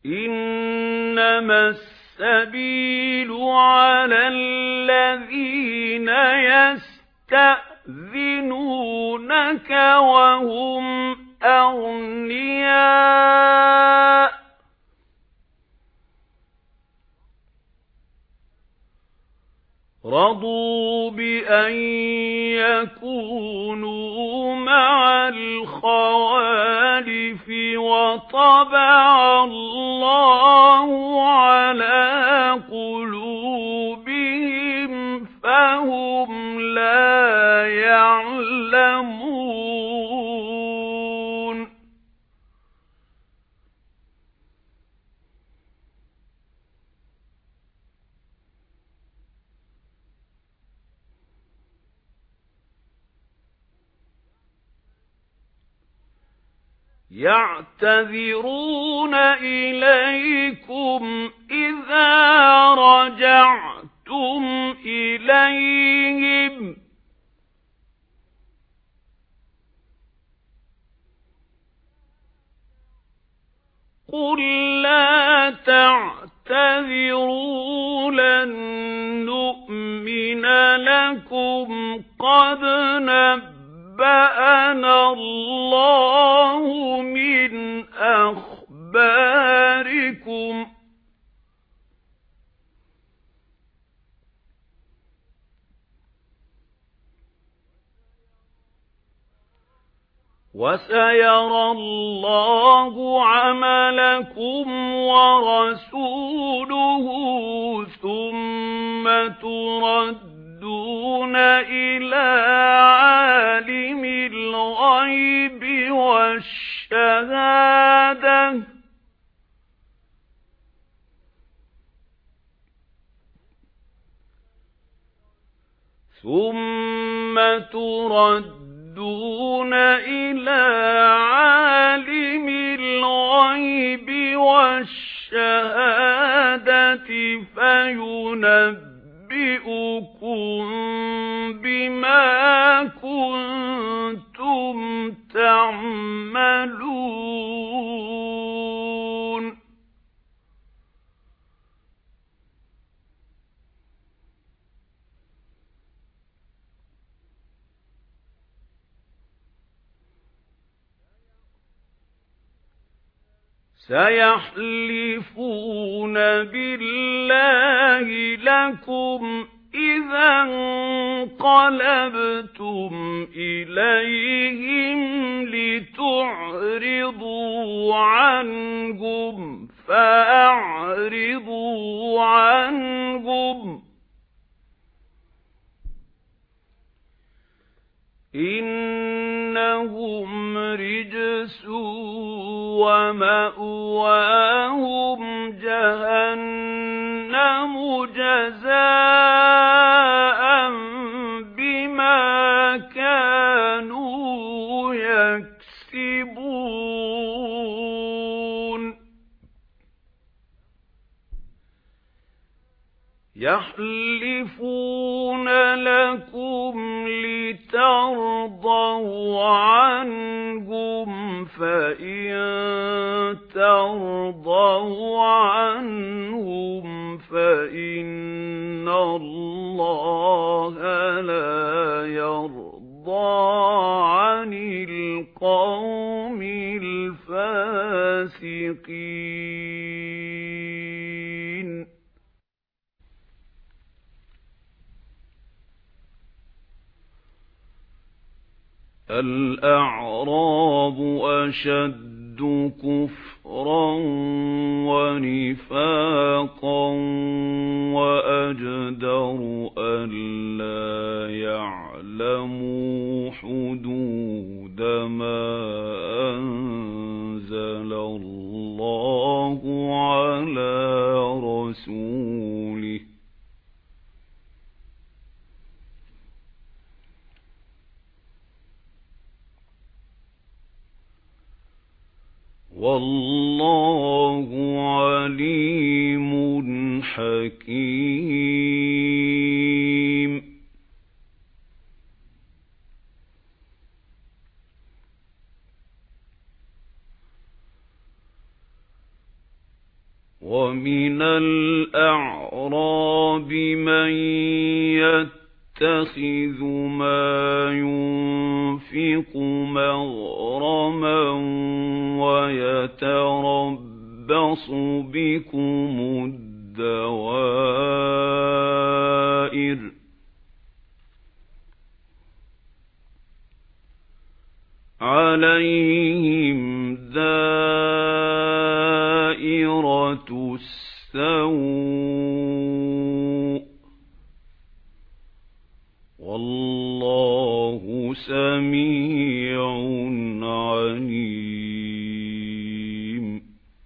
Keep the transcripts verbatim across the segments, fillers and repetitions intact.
إنما السبيل على الذين يستأذنونك وهم أغنياء رضوا بأن يكونوا مع الخوالف وطبع الله على قلوبهم فهم لا يعلمون يعتذرون إليكم إذا رجعتم إليهم قل لا تعتذروا لن نؤمن لكم قد نبأنا الله من أخباركم وسيرى الله عملكم ورسوله ثم تردون إلى عالم الغيب والشهادة ثم تردون إلى عالم الغيب والشهادة فينبئكم بما كنتم تعملون سيحلفون بالله لكم إذا انقلبتم إليهم لتعرضوا عنهم فأعرضوا عنهم إنهم رجس ومأواهم جهنم جزاء بما كانوا يكسبون يحلفون لكم لترضوا عنهم فإن ترضوا عنهم فإن الله لا يرضى عن القوم الفاسقين الأعراب أشد كفرا ونفاقا وأجدر ألا يعلموا حدود ما أنزل الله على رسوله والله عليم حكيم ومن الأعراب من يتخذ ما ينفق مغرما ويتربص بكم الدوائر عليهم دائرة السوء والله سميع عليم.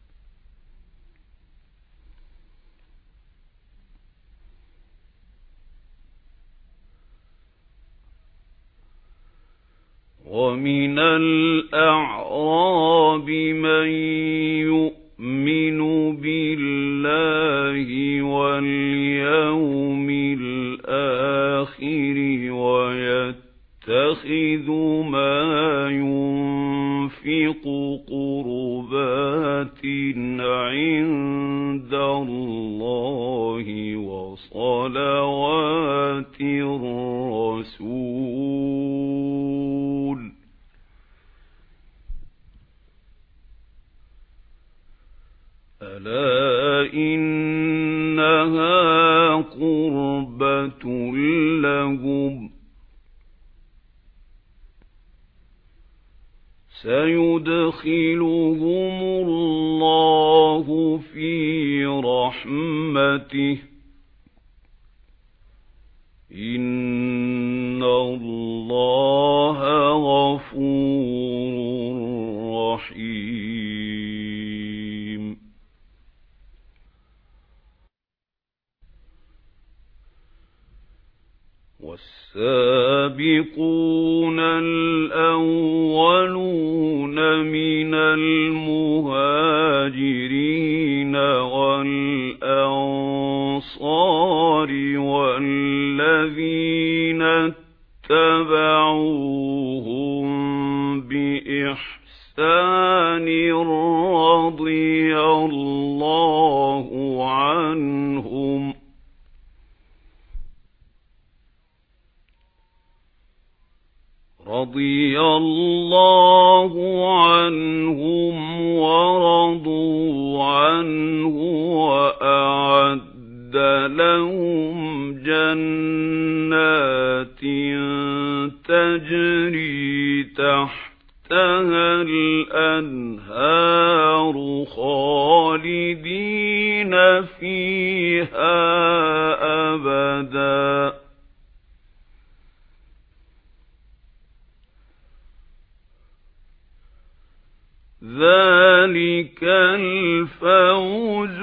ومن الأعراب من يؤمن بالله واليوم الآخر ويتخذ ما ينفق قربات عند الله وصلوات الرسول ألا إنها قربة لهم سيدخلهم الله في رحمته إن الله غفور رحيم. والسابقون الأولون من المهاجرين والأنصار والذين اتبعوهم بإحسان رضي الله عنهم رضي الله عنهم ورضوا عنه وأعد لهم جنات تجري تحتها الأنهار خالدين فيها أبداً ذلك الفوز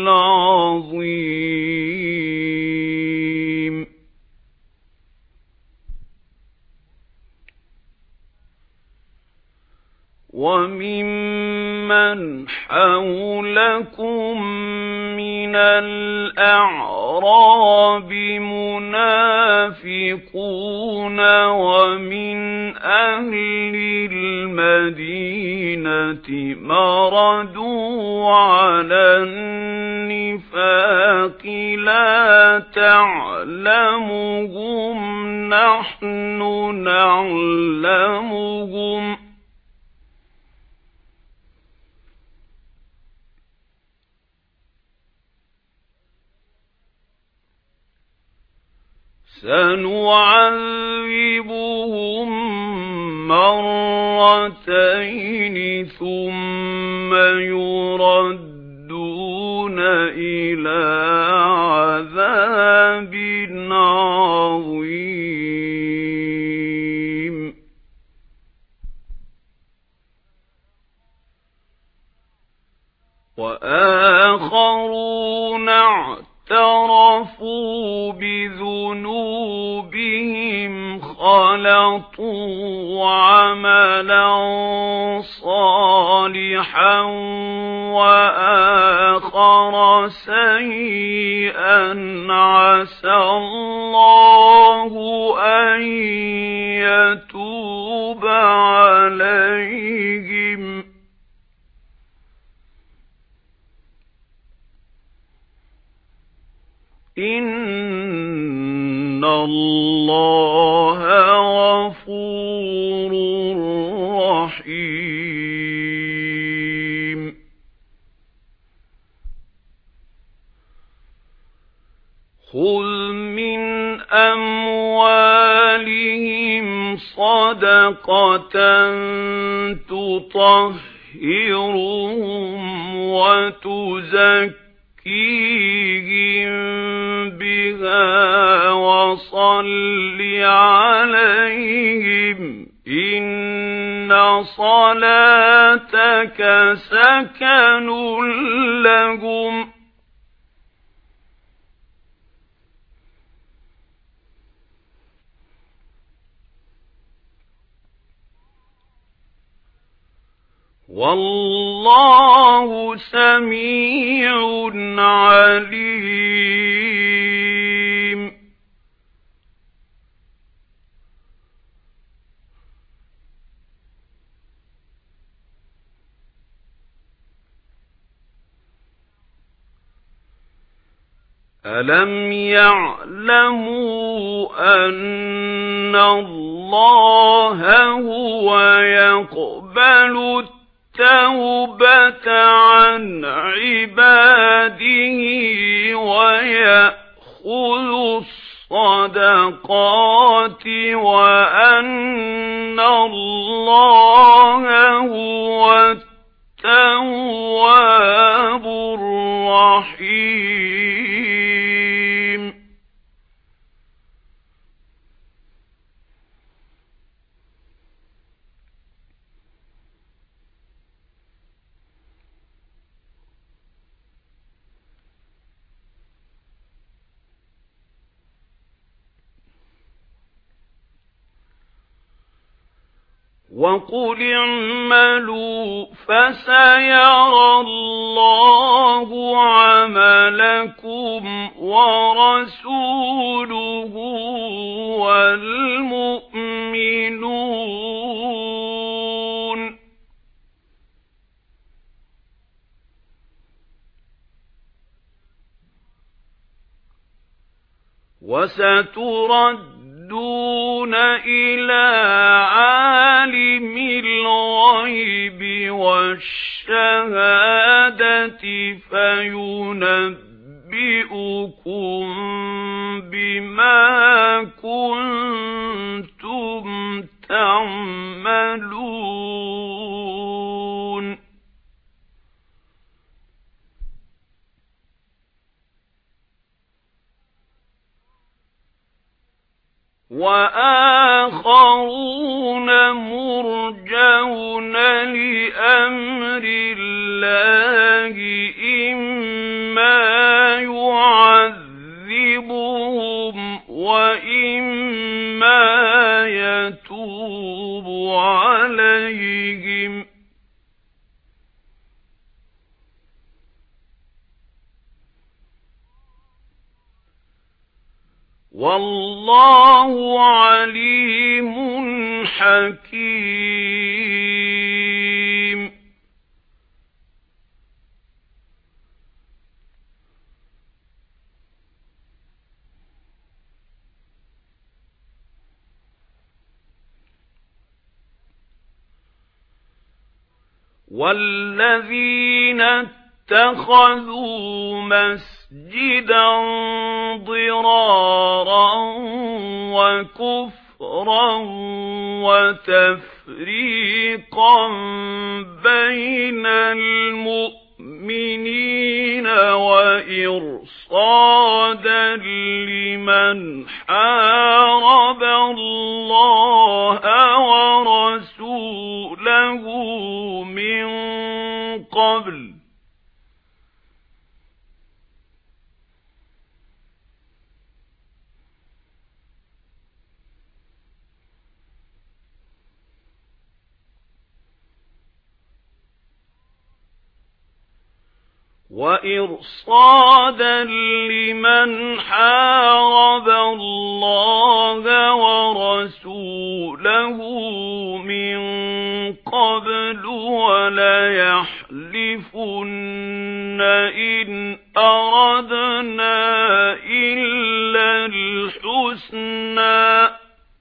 العظيم. وممن حولكم من الأعراب منافقون ومن أهل المدينة مردوا على النفاق لا تعلمهم نحن نعلمهم سنعذبهم مرتين ثم يردون إلى عذاب عظيم. وآخرون اعترفوا بذنوبهم خلطوا عملا صالحا وآخر سيئا عسى الله أن يتوب عليهم إِنَّ اللَّهَ غَفُورٌ رَّحِيمٌ خُذْ مِنْ أَمْوَالِهِمْ صَدَقَةً تُطَهِّرُهُمْ وَتُزَكِّيهِمْ بِهَا وَصَلِّ عَلَيْهِمْ إِنَّ صَلَاتَكَ سَكَنٌ لَّهُمْ وَاللَّهُ سَمِيعٌ عَلِيمٌ أَلَمْ يَعْلَمُوا أَنَّ اللَّهَ هُوَ يَقْبَلُ التَّوْبَةَ عَنْ عِبَادِهِ وَيَأْخُذُ الصَّدَقَاتِ وَأَنَّ اللَّهَ هُوَ التَّوَّابُ الرَّحِيمُ وَقُلِ اعْمَلُوا فَسَيَرَى اللَّهُ عَمَلَكُمْ وَرَسُولُهُ وَالْمُؤْمِنُونَ وَسَتُرَدُّونَ إِلَى عَالِمِ الْغَيْبِ وَالشَّهَادَةِ فَيُنَبِّئُكُم بِمَا كُنتُمْ تَعْمَلُونَ وَآخَرُونَ مُرْجَوْنَ لِأَمْرِ اللَّهِ إِمَّا يُعَذِّبُهُمْ وَإِمَّا يَتُوبُ عَلَيْهِمْ وَاللَّهُ عَلِيمٌ حَكِيمٌ وَالَّذِينَ اتَّخَذُوا مَسْجِدًا ضِرَارًا وَكُفْرًا وَتَفْرِيقًا بَيْنَ الْمُؤْمِنِينَ وَإِرْصَادًا لِمَنْ حَارَبَ اللَّهَ وَرَسُولَهُ مِنْ قَبْلُ وَإِرْصَادًا لِمَنْ حَارَبَ اللَّهَ وَرَسُولَهُ مِنْ قَبْلُ وَلَيَحْلِفُنَّ إِنْ أَرَدْنَا إِلَّا حسنا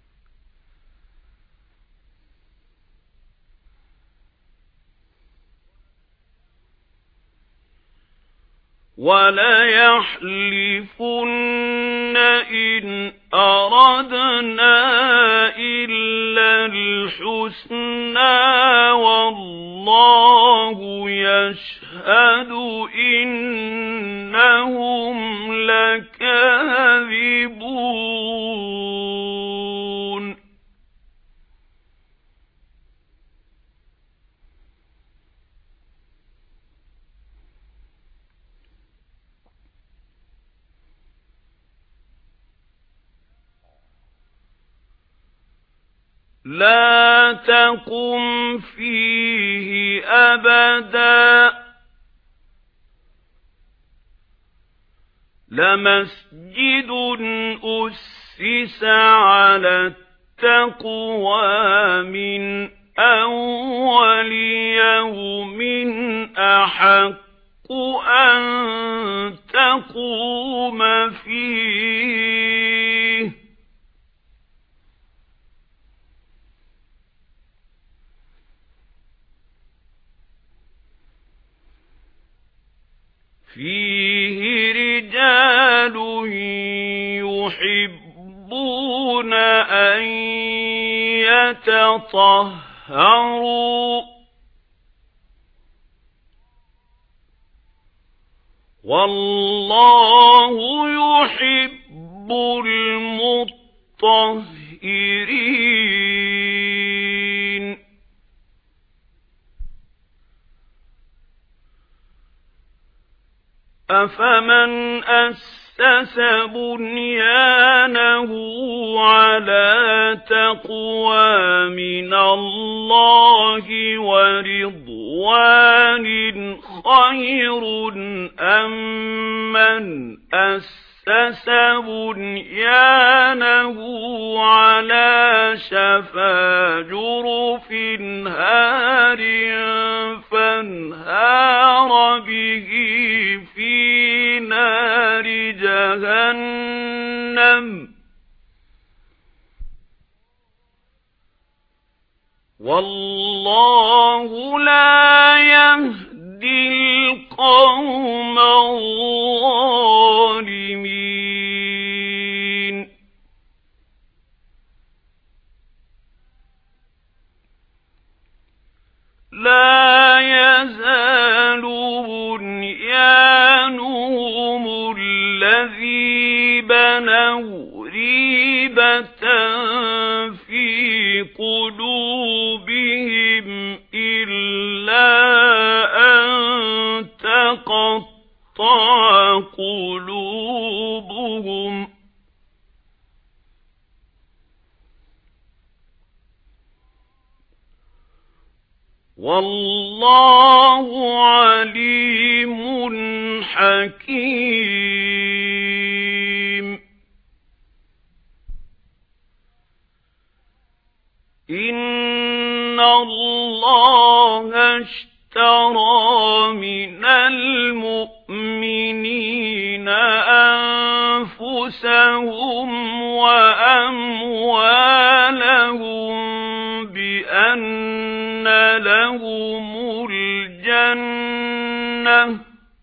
وَلَيَحْلِفُنَّ إِنْ أَرَدْنَا إِلَّا الْحُسْنَى وَاللَّهُ يَشْهَدُ إِنَّهُمْ لَكَاذِبُونَ لا تقم فيه أبدا لمسجد أسس على التقوى من أول يوم أحق أن تقوم فيه فيه رجال يحبون أن يتطهروا والله يحب المطهرين أفمن أسس بنيانه على تقوى من الله ورضوان خير أم من أسس بنيانه على شفا جرف هار فانهار به في نار جهنم والله لا يهدي القوم الظالمين لا يزال بنيانهم الذي بنوا ريبة في قلوبهم إلا أن تقطع قلوبهم والله عليم حكيم إن الله اشترى من المؤمنين أنفسهم وأموالهم بأن لهم الجنة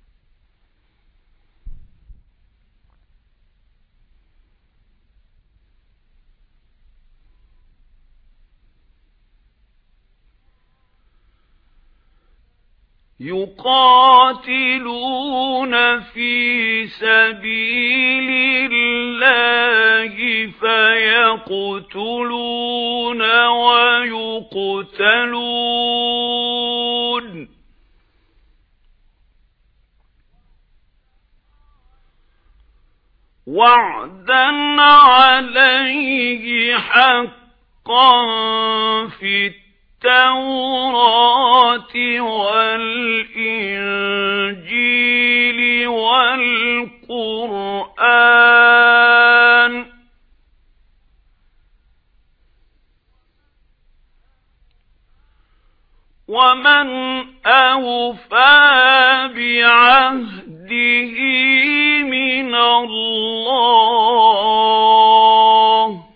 يقاتلون في سبيل الله فيقتلون ويقتلون وعدا عليه حقا في التوراة والإنجيل والقرآن ومن أوفى بعهده من الله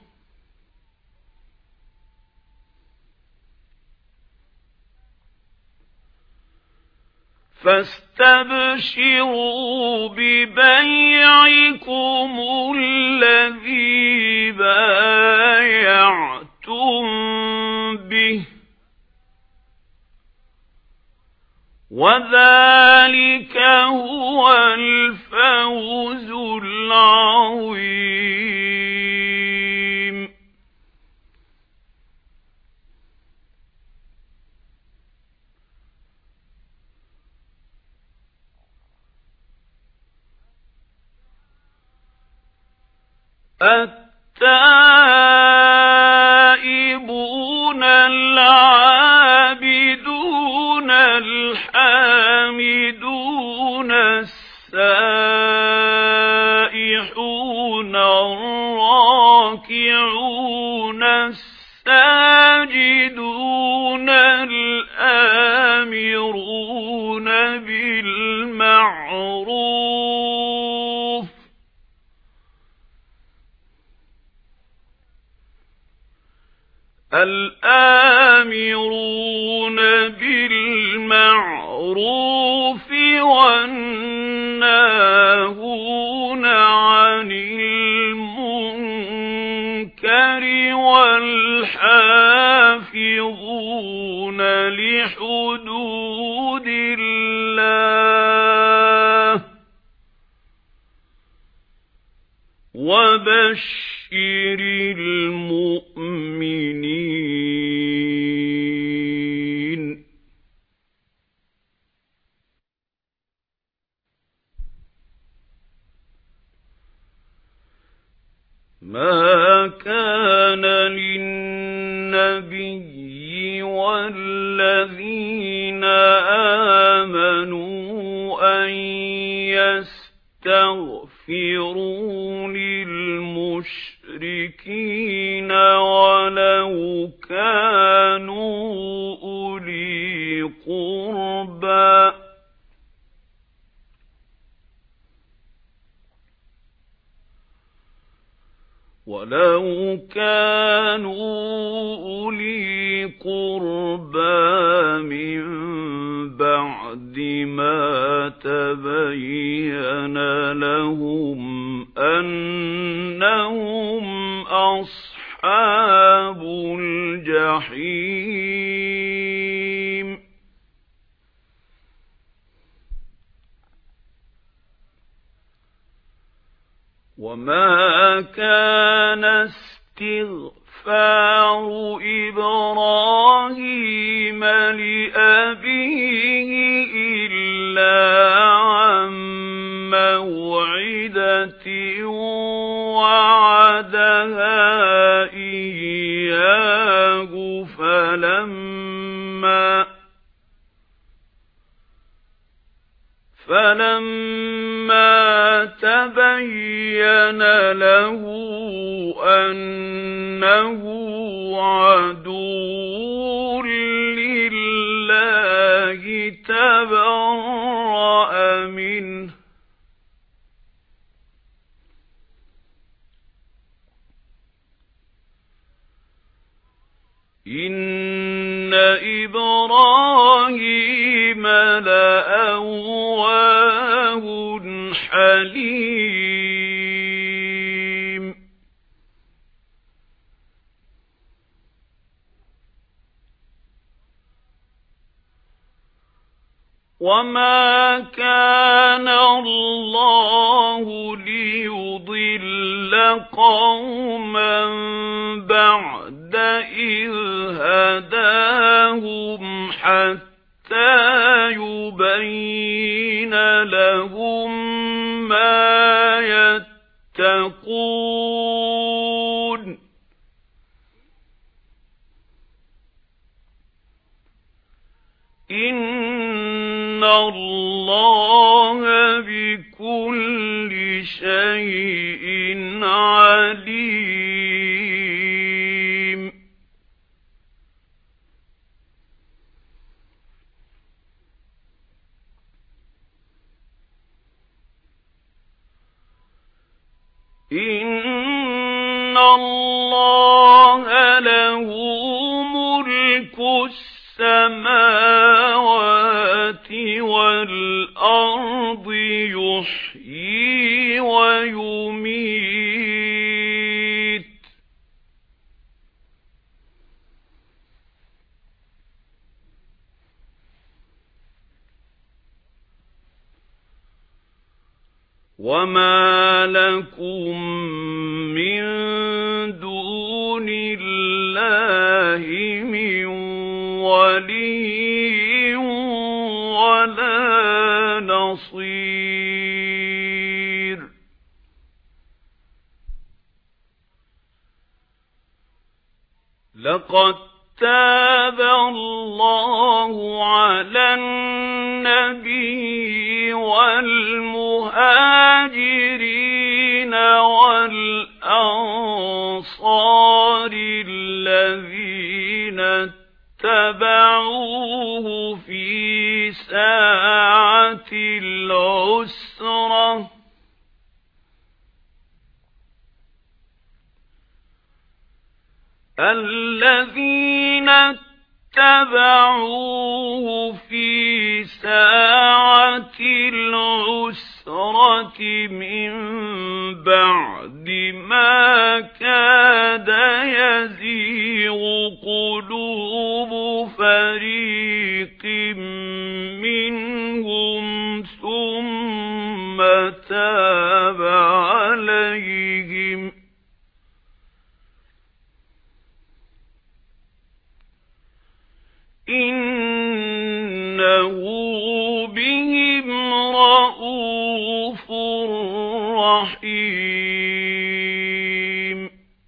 فاستبشروا ببيعكم الذي بايعتم به وذلك هو الفوز العظيم. التائبون العابدون الحامدون السائحون الراكعون الساجدون الآمرون بالمعروف الآمرون بالمعروف والناهون عن المنكر والحافظون لحدود الله وبشر المؤمنين. ما كان للنبي والذين آمنوا أن يستغفروا للمشركين ولو كانوا أولي قربى ولو كانوا أولي قربى من بعد ما تبين لهم أنهم أصحاب الجحيم. وما كان استغفار إبراهيم لأبيه إلا عن موعدة وعدها إياه فلما فلما تبين له أنه عدو لله تبرأ منه إن إبراهيم لأواه حليم. وما كان الله ليضل قوما بعد إذ هداهم حتى يبين لهم ما يتقون إن الله بكل شيء عليم. إن الله له ملك السماوات والأرض وَمَا لَكُمْ مِنْ دُونِ اللَّهِ مِنْ وَلِيٍّ وَلَا نَصِيرٍ لَقَدْ تَابَ اللَّهُ عَلَى النَّبِيِّ وَالْمُهَاجِرِينَ وَالْأَنصَارِ الَّذِينَ اتَّبَعُوهُ فِي سَاعَةِ الْعُسْرَةِ الَّذِينَ اتَّبَعُوهُ فِي سَاعَةِ الْعُسْرَةِ مِنْ بَعْدِ مَا كَادَ يَزِيغُ قُلُوبُ فَرِيقٍ مِنْهُمْ ثُمَّ تَابَ عَلَيْهِمْ إِنَّهُ بِهِمْ رَءُوفٌ رَحِيمٌ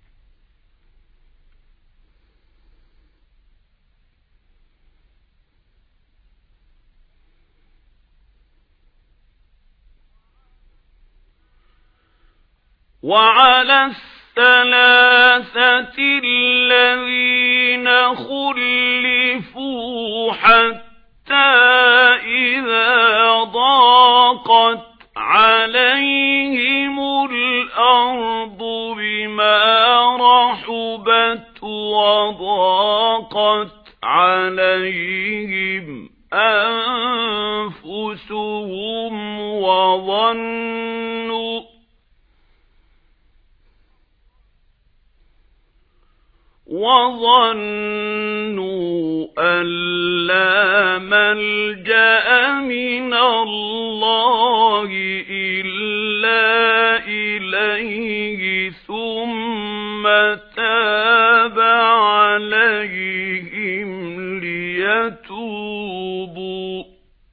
وَعَلَى الثَّلَاثَةِ الَّذِينَ خُلِّفُوا حَتَّى إِذَا ضَاقَتْ عَلَيْهِمُ الْأَرْضُ بِمَا رَحُبَتْ وَضَاقَتْ عَلَيْهِمْ أَنفُسُهُمْ وَظَنُّوا وَظَنُّوا أَن لَّا مَلْجَأَ مِنَ اللَّهِ إِلَّا إِلَيْهِ ثُمَّ تَابَ عَلَيْهِمْ لِيَتُوبُوا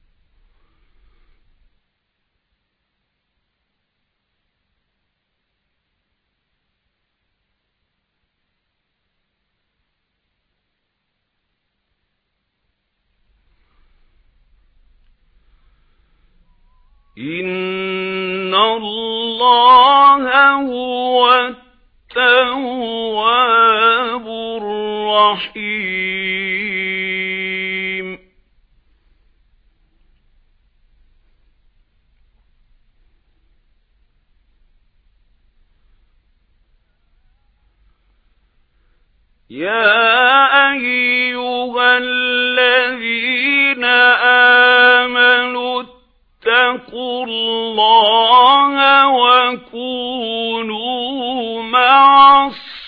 إِنَّ اللَّهَ هُوَ التَّوَّابُ الرَّحِيمُ يَا أَيُّهَا الَّذِينَ آمَنُوا اتَّقُوا اللَّهَ وَكُونُوا مَعَ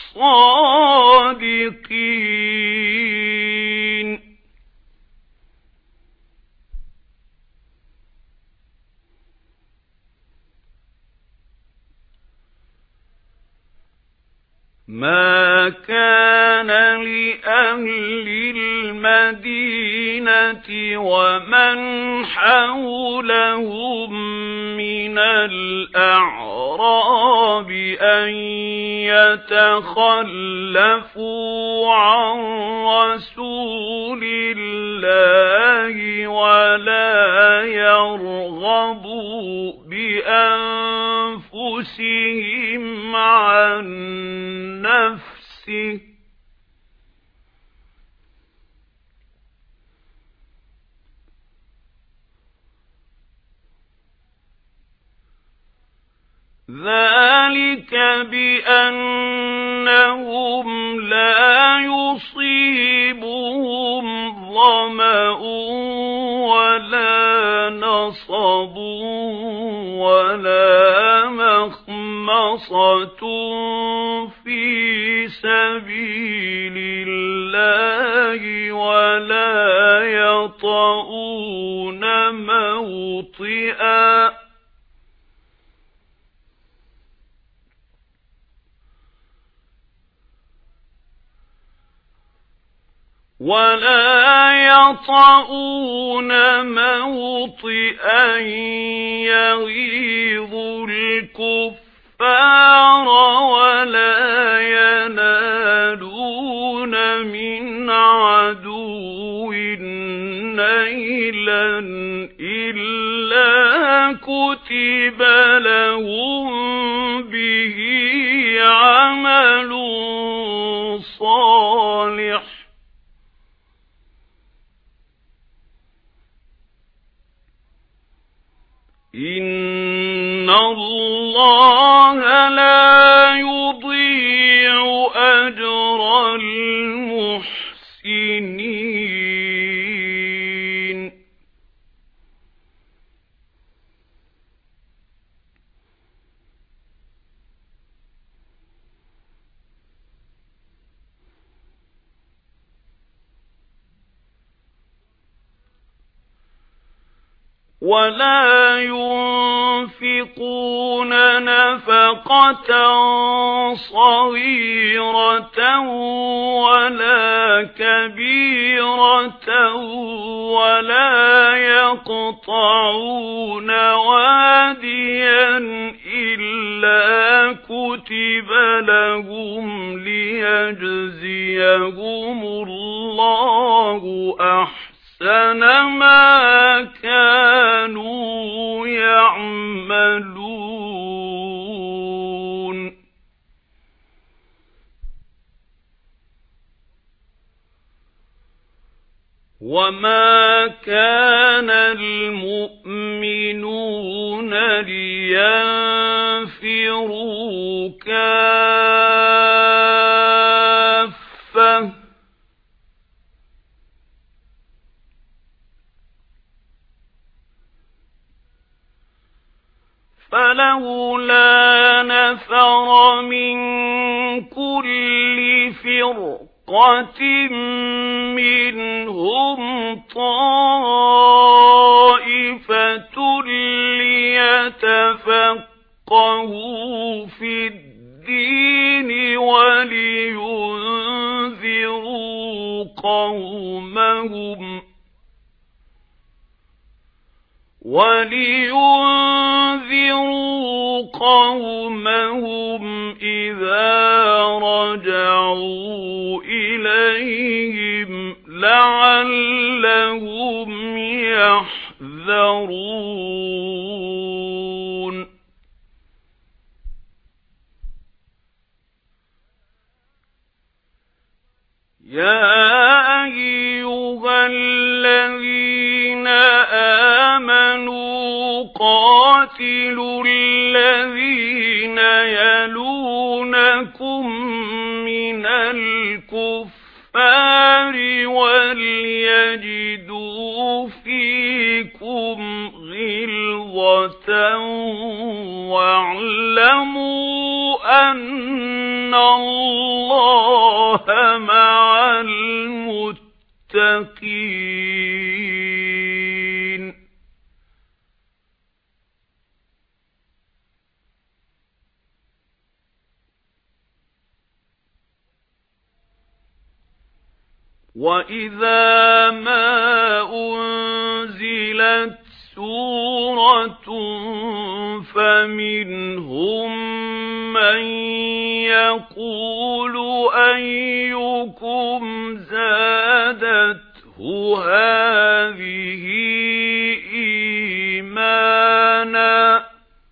الصَّادِقِينَ مَا كَانَ لِأَهْلِ الْمَدِينَةِ وَمَنْ حَوْلَهُمْ مِنَ الْأَعْرَابِ أَنْ يَتَخَلَّفُوا عَنْ رَسُولِ اللَّهِ وَلَا يَرْغَبُوا بِأَنفُسِهِمْ عَنْ نَفْسِهِ ذَلِكَ بِأَنَّهُمْ لَا يُصِيبُهُمْ ظَمَأٌ وَلَا نَصَبٌ وَلَا مَخْمَصَةٌ فِي سَبِيلِ اللَّهِ وَلَا يَطَئُونَ مَوْطِئًا ولا يطؤون موطئا يغيظ الكفار ولا ينالون من عدو نيلا إلا كتب لهم به عمل صالح إن الله لا يضيع أجر المحسنين ولا ينفقون نفقة صغيرة ولا كبيرة ولا يقطعون واديا إلا كتب لهم ليجزيهم الله أحسن أحسن ما كانوا يعملون وما كان المؤمنون لينفروا كافة فلولا نفر من كل فرقة منهم طائفة ليتفقهوا في الدين ولينذروا قومهم ولينذروا قومهم إذا رجعوا إليهم لعلهم يحذرون يا أيها الذين آمنوا قاتلوا الذين يلونكم من الكفار وليجدوا فيكم غلظة واعلموا أن الله مع المتقين وَإِذَا مَا أُنْزِلَتْ سُورَةٌ فَمِنْهُمْ مَنْ يَقُولُ أَيُّكُمْ زَادَتْهُ هَذِهِ إِيمَانًا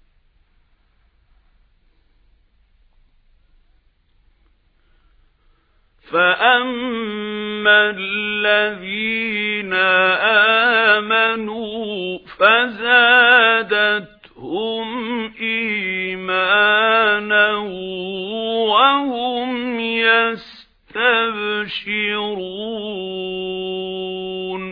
فَأَمَّا الَّذِينَ آمَنُوا فَزَادَتْهُمْ إِيمَانًا وَهُمْ يَسْتَبْشِرُونَ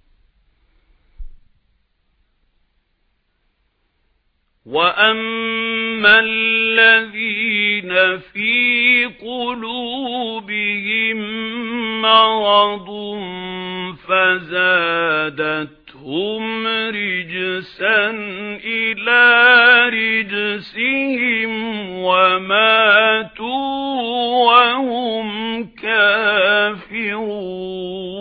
وَأَمَّا الَّذِينَ فِي قُلُوبِهِم مَّرَضٌ فَزَادَتْهُمْ رِجْسًا إِلَى رِجْسِهِمْ وَمَاتُوا وَهُمْ كَافِرُونَ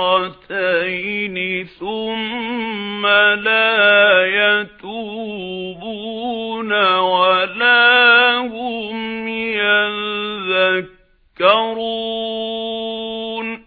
مرتين ثم لا يتوبون ولا هم يذكرون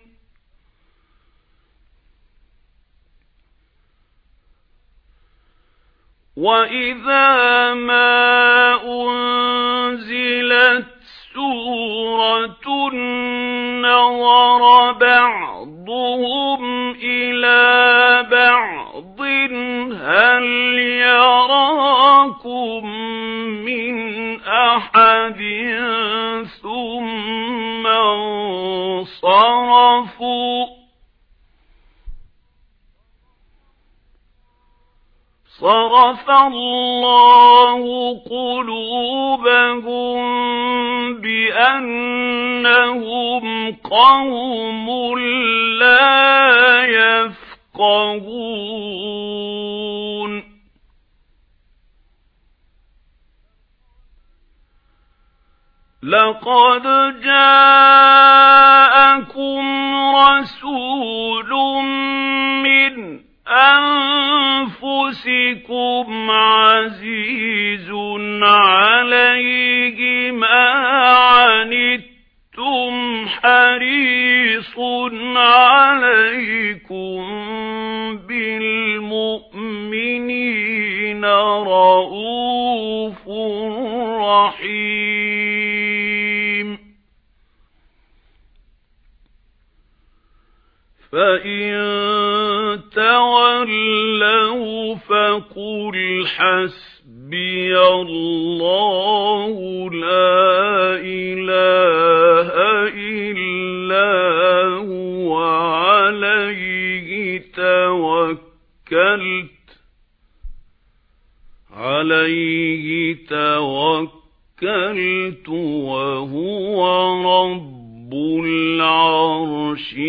وَإِذَا مَا أُنْزِلَتْ سُورَةٌ نَظَرَ بَعْضُهُمْ إِلَى بَعْضٍ هَلْ يَرَاكُمْ مِنْ أَحَدٍ ثُمَّ انصَرَفُوا صَرَفَ اللَّهُ قُلُوبَهُم بِأَنَّهُمْ قَوْمٌ لَّا يَفْقَهُونَ لَقَدْ جَاءَكُمْ رَسُولٌ مِّنْ أَنفُسِكُمْ عَزِيزٌ عَلَيْهِ مَا عَنِتُّمْ حَرِيصٌ عَلَيْكُمْ بِالْمُؤْمِنِينَ رَءُوفٌ رَحِيمٌ فَإِن تَوَلَّوْا فَقُلْ حَسْبِيَ اللَّهُ لَا إِلَٰهَ إِلَّا هُوَ عَلَيْهِ تَوَكَّلْتُ عَلَيْهِ تَوَكَّلْتُ وَهُوَ رَبُّ الْعَرْشِ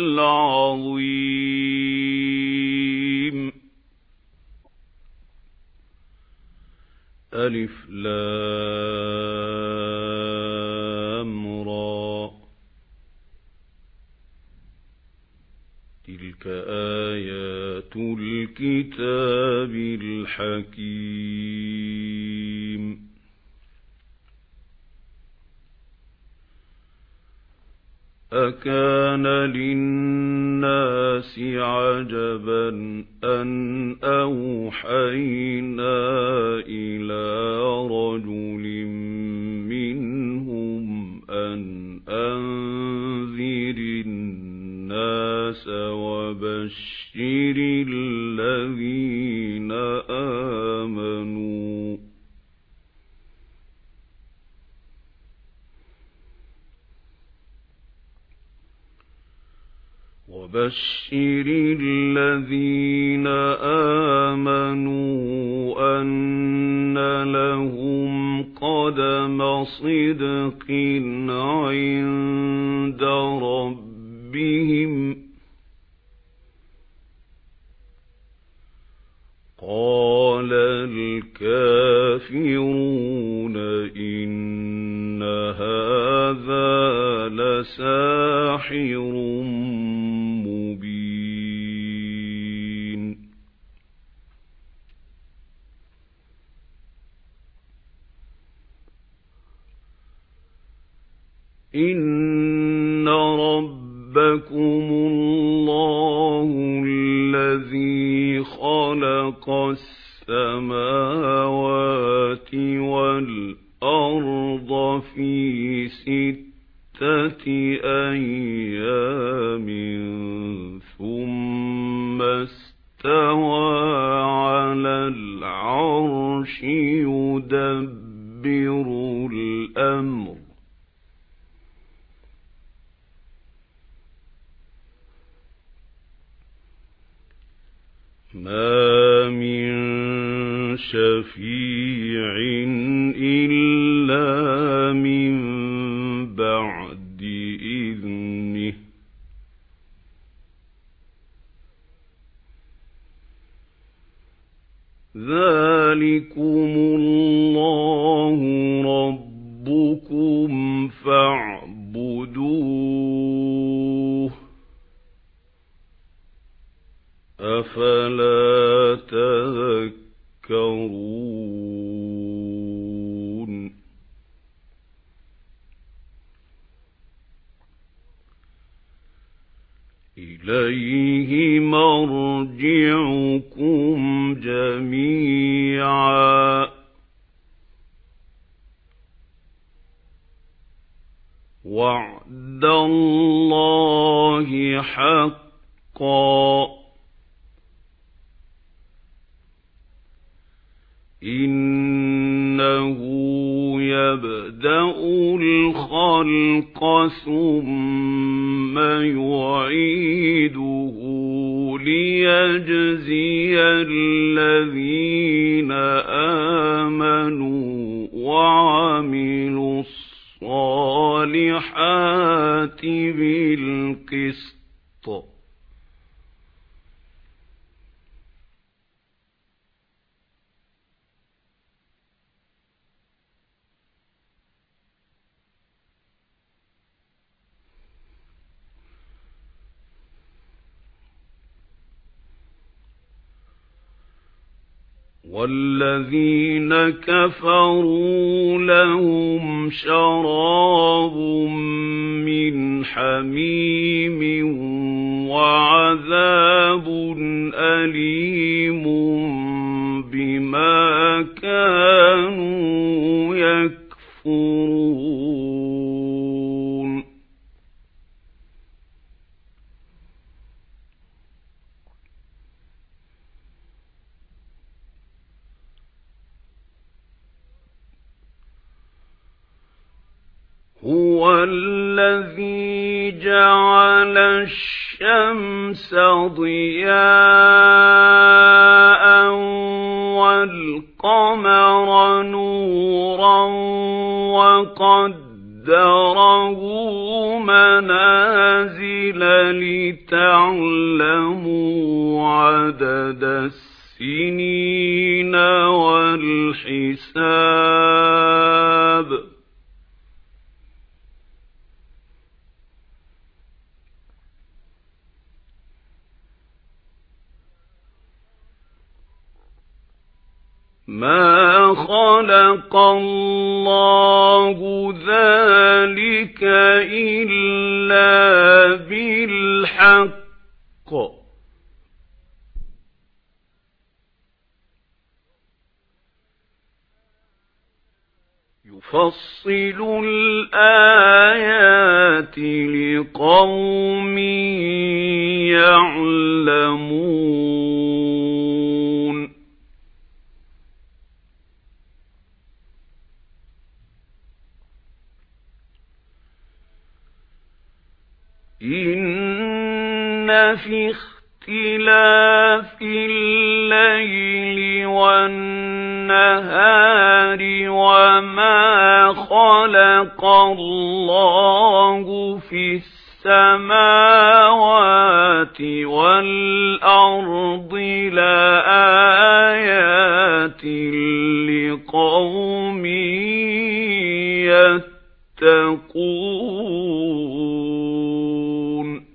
الْعَظِيمِ ألف لام را تلك آيات الكتاب الحكيم أكان للناس عجبا أن أوحينا إلى رجل منهم أن أنذر الناس وبشر الذين آمنوا وبشر الذين آمنوا أن لهم قدم صدق عند ربهم قال الكافرون إن هذا لساحر مبين إن ربكم الله الذي خلق السماوات والأرض في ستة أيام ثم استوى على العرش يدبر الأمر ما من شفيع إلا من بعد إذنه ذلكم الله ربكم فاعبدوه أفلا تذكرون إليه مرجعكم جميعا وعد الله حقا إنه يبدأ الخلق ثم يعيده ليجزي الذين آمنوا وعملوا الصالحات بالقسط والذين كفروا لهم شراب من حميم وعذاب أليم بما كانوا يكفرون هو الذي جعل الشمس ضياء والقمر نورا وقدره منازل لتعلموا عدد السنين والحساب ما خلق الله ذلك إلا بالحق يفصل الآيات لقوم يعلمون إن في اختلاف الليل والنهار وما خلق الله في السماوات والأرض لآيات لقوم يتقون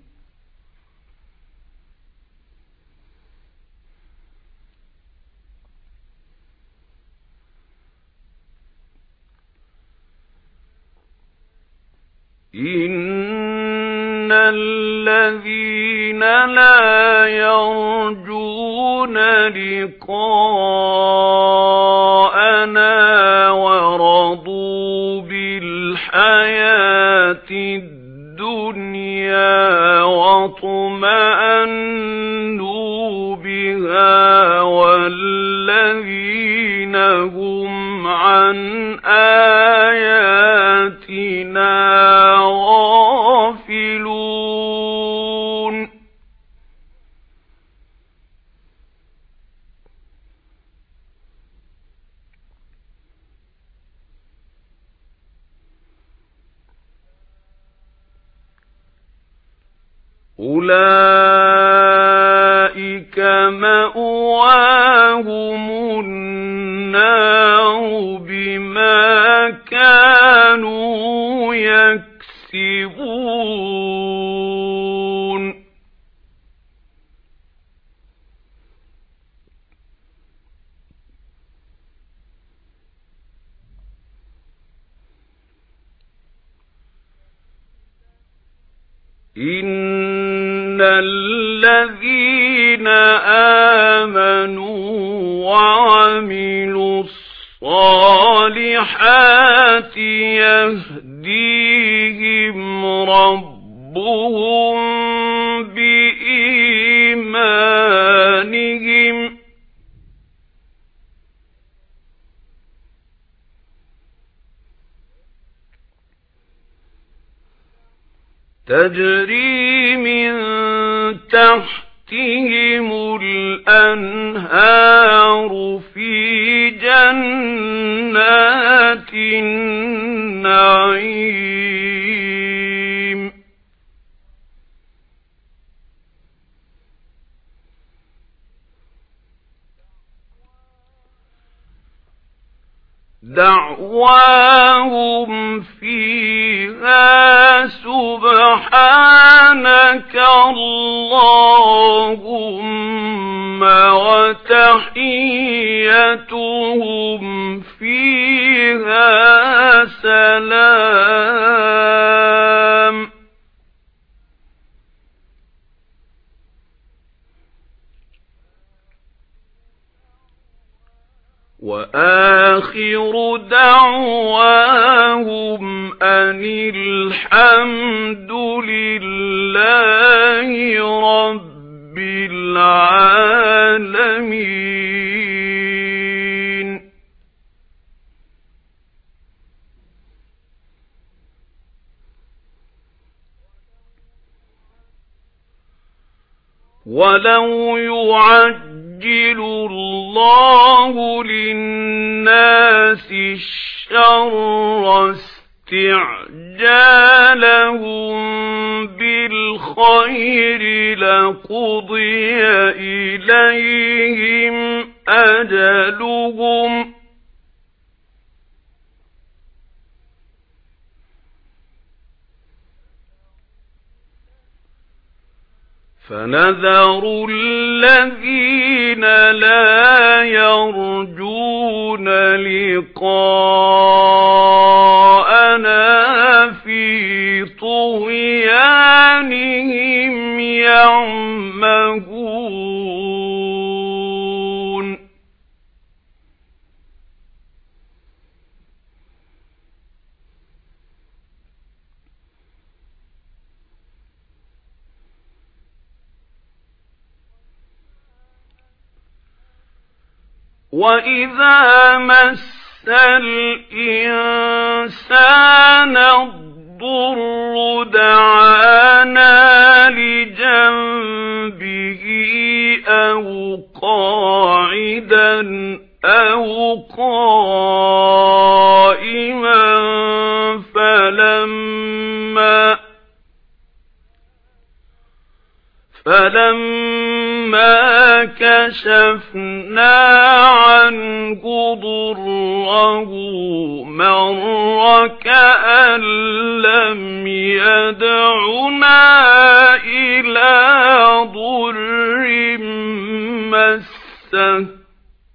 إن الذين لا يرجون لقاءنا ورضوا بالحياة الدنيا واطمأنوا بها والذين هم عن آياتنا غافلون أولئك مأواهم النار بما كانوا يكسبون إِنَّ الَّذِينَ آمَنُوا وَعَمِلُوا الصَّالِحَاتِ يَهْدِيهِمْ رَبُّهُم بِإِيمَانِهِمْ تَجْرِي مِن تَحْتِهِمُ الْأَنْهَارُ فِي جَنَّاتِ النَّعِيمِ دعواهم فيها سبحانك اللهم وتحيتهم فيها سلام وآخر دعواهم أن الحمد لله رب العالمين. ولو يعجل الله للناس الشر استعجالهم بالخير لقضي إليهم أجلهم فنذر الذين لا يرجون لقاءنا في طغيانهم يعمهون وَإِذَا مَسَّ الْإِنسَانَ الضُّرُّ دَعَانَا لِجَنبِهِ أَوْ قَاعِدًا أَوْ قَائِمًا فَلَمَّا فَلَمَّا كَشَفْنَا عَنْهُ ضُرَّهُ مَرَّ كَأَن لَّمْ يَدْعُنَا إِلَى ضُرٍّ مَّسَّهُ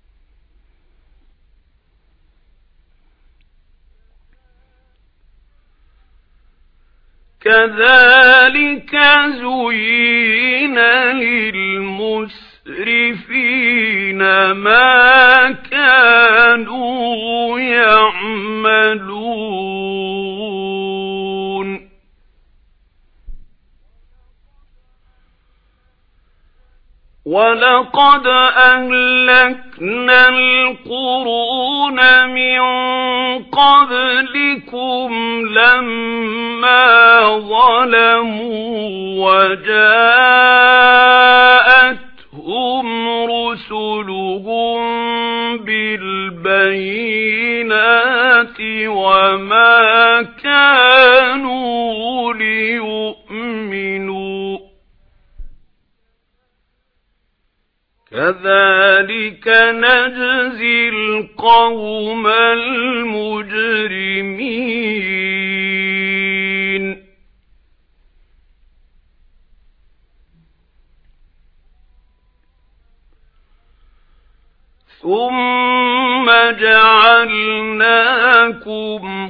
كَذَلِكَ زُيِّنَ لِلْمُسْرِفِينَ مَا كَانُوا يَعْمَلُونَ وَلَقَدْ أَهْلَكْنَا الْقُرُونَ مِنْ قَبْلِكُمْ لَمَّا ظَلَمُوا وَجَاءَتْهُمْ رُسُلُهُم بِالْبَيِّنَاتِ وَمَا كَانُوا لِيُؤْمِنُوا كَذَلِكَ نَجْزِي الْقَوْمَ الْمُجْرِمِينَ ثُمَّ ثم جعلناكم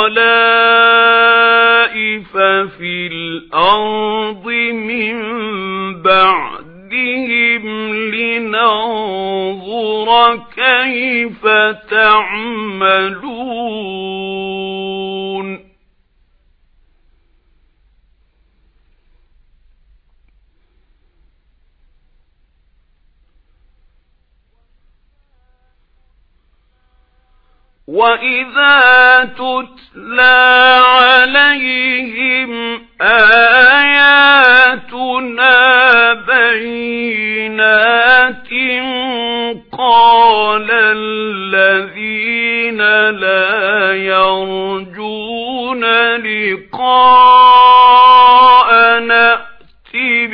خلائف في الأرض من بعدهم لننظر كيف تعملون وَإِذَا تُتْلَى عَلَيْهِمْ آيَاتُنَا بَيِّنَاتٍ قَالَ الَّذِينَ لَا يَرْجُونَ لِقَاءَنَا ائْتِ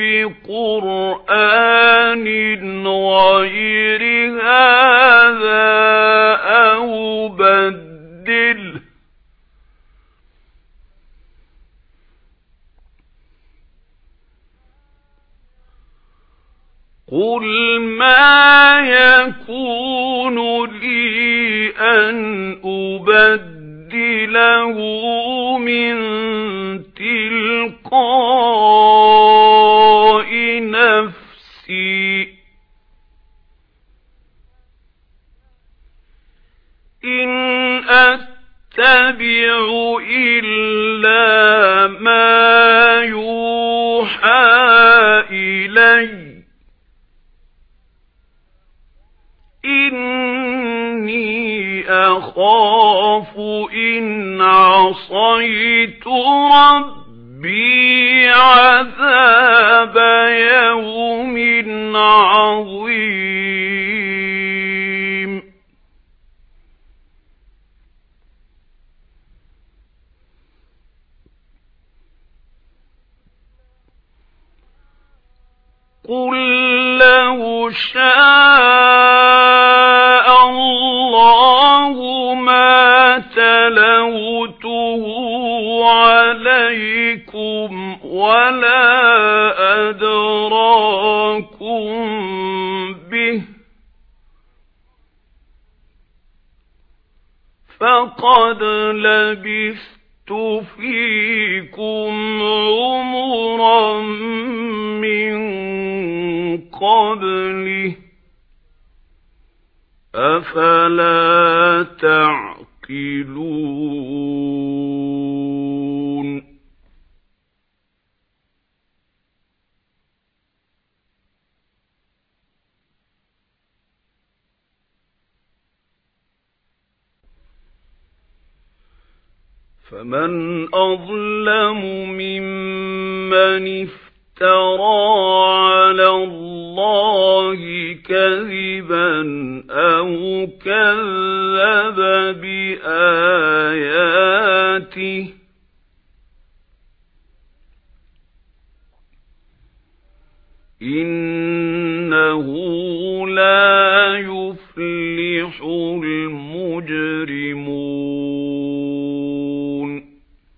بِقُرْآنٍ غَيْرِ هَذَا أَوْ بَدِّلْهُ قُلْ مَا يَكُونُ لِي أَنْ أُبَدِّلَهُ مِنْ تِلْقَاءِ نَفْسِي إِنْ أَتَّبِعُ إِلَّا مَا يُوحَى إِلَيَّ إِنِّي أَخَافُ إِنْ عَصَيْتُ رَبِّي عَذَابَ يَوْمٍ عَظِيمٍ قُلْ لَوْ شَاءَ اللَّهُ مَا تَلَوْتُهُ عَلَيْكُمْ وَلَا أَدْرَاكُمْ بِهِ فَقَدْ لَبِثْتُ فِيكُمْ عُمُرًا مِّن قَبْلِهِ أَفَلَا تَعْقِلُونَ فَمَنْ أَظْلَمُ مِمَّنِ افْتَرَى عَلَى اللَّهِ كَذِبًا أَوْ كَذَّبَ بِآيَاتِهِ إِنَّهُ لَا يُفْلِحُ الْمُجْرِمُونَ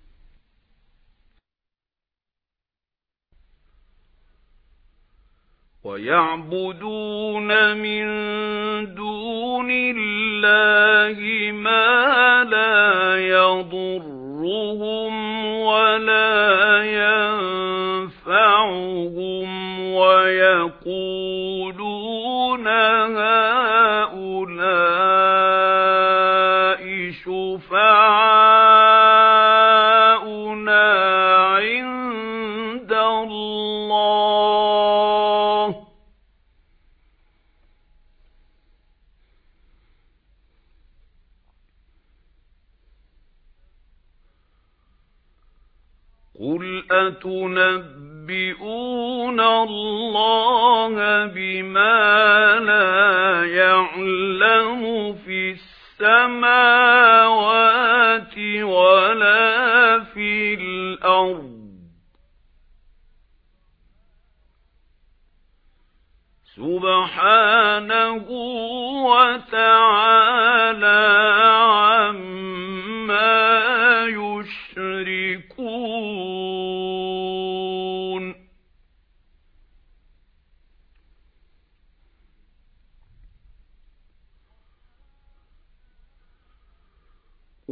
وَيَعْبُدُونَ مِن دُونِ اللَّهِ مَا لَا يَضُرُّهُمْ وَلَا يَنفَعُهُمْ وَيَقُولُونَ هَؤُلَاءِ شُفَعَاؤُنَا عِندَ اللَّهِ قُلْ أَتُنَبِّئُونَ اللَّهَ بِمَا لَا يَعْلَمُ فِي السَّمَاوَاتِ وَلَا فِي الْأَرْضِ سُبْحَانَهُ وَتَعَالَى عَمَّا يُشْرِكُونَ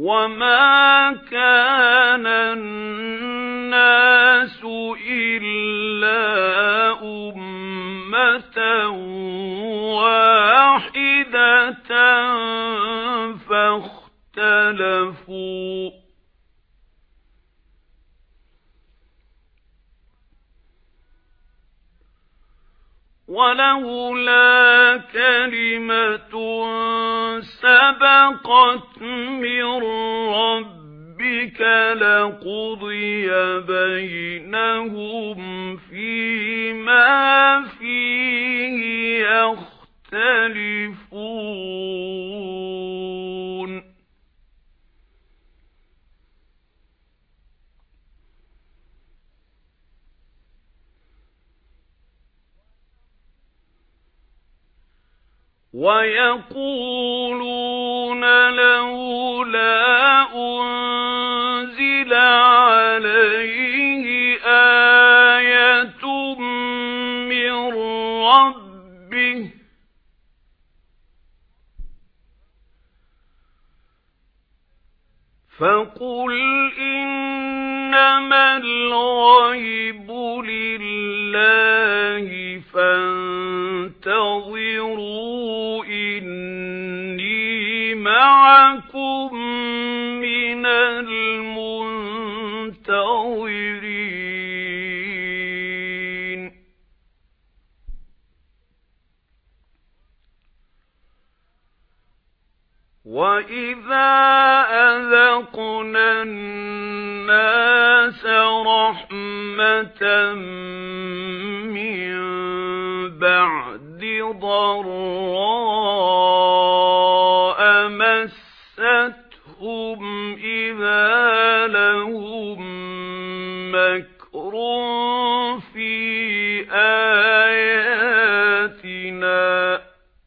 وَمَا كَانَ النَّاسُ إِلَّا أُمَّةً وَاحِدَةً فَاخْتَلَفُوا وَلَوْلَا كَلِمَةٌ سَبَقَتْ مِنْ رَبِّكَ لَقُضِيَ بَيْنَهُمْ فِيمَا فِيهِ يَخْتَلِفُونَ وَيَقُولُونَ لَوْلَا أُنْزِلَ عَلَيْهِ آيَةٌ مِنْ رَبِّهِ فَقُلْ إِنَّمَا الْغَيْبُ لِلَّهِ فَانْتَظِرُوا إِنِّي مَعَكُمْ مِنَ الْمُنْتَظِرِينَ وَإِذَا أَذَقْنَا النَّاسَ رَحْمَةً مِنْ بَعْدِ ضَرَّاءَ مَسَّتْهُمْ إِذَا لَهُم مَّكْرٌ فِي آيَاتِنَا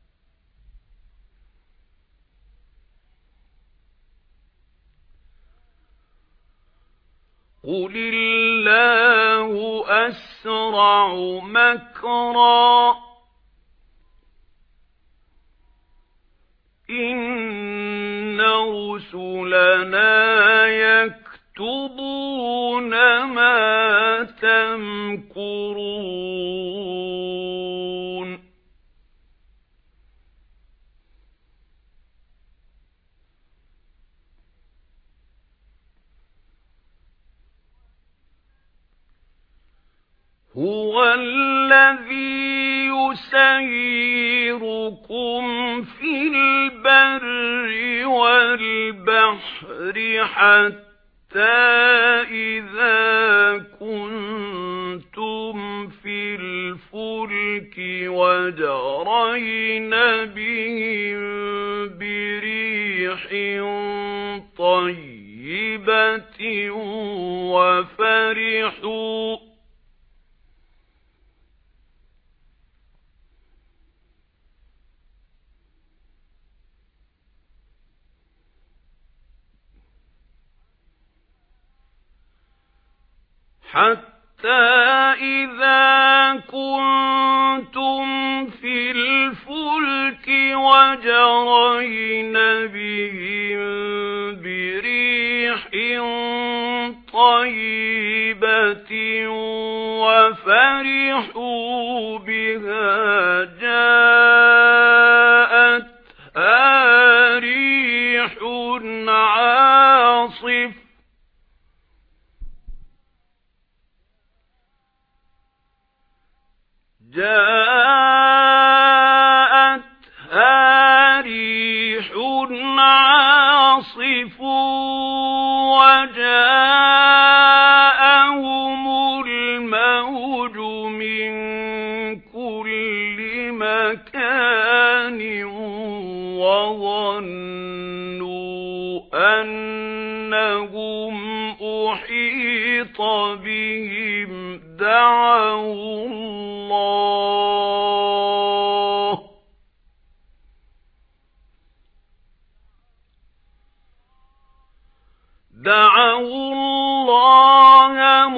قُلِ اللَّهُ أَسْرَعُ مَكْرًا إِنَّ رُسُلَنَا يَكْتُبُونَ مَا تَمْكُرُونَ هُوَ الَّذِي يُسَيِّرُكُمْ فِي الْبَرِّ وَالْبَحْرِ حَتَّى إِذَا كُنتُمْ فِي الْفُلْكِ وَجَرَيْنَ بِهِم بِرِيحٍ طَيِّبَةٍ وَفَرِحُوا حَتَّى إِذَا كُنتُمْ فِي الْفُلْكِ وَجَرَيْنَ بِهِم بِرِيحٍ طَيِّبَةٍ وَفَرِحُوا بِهَا جَاءَتْهَا رِيحٌ عَاصِفٌ جاءتها ريح عاصف وجاءهم الموج من كل مكان وظنوا أنهم أحيط بهم دعوا الله دعوا الله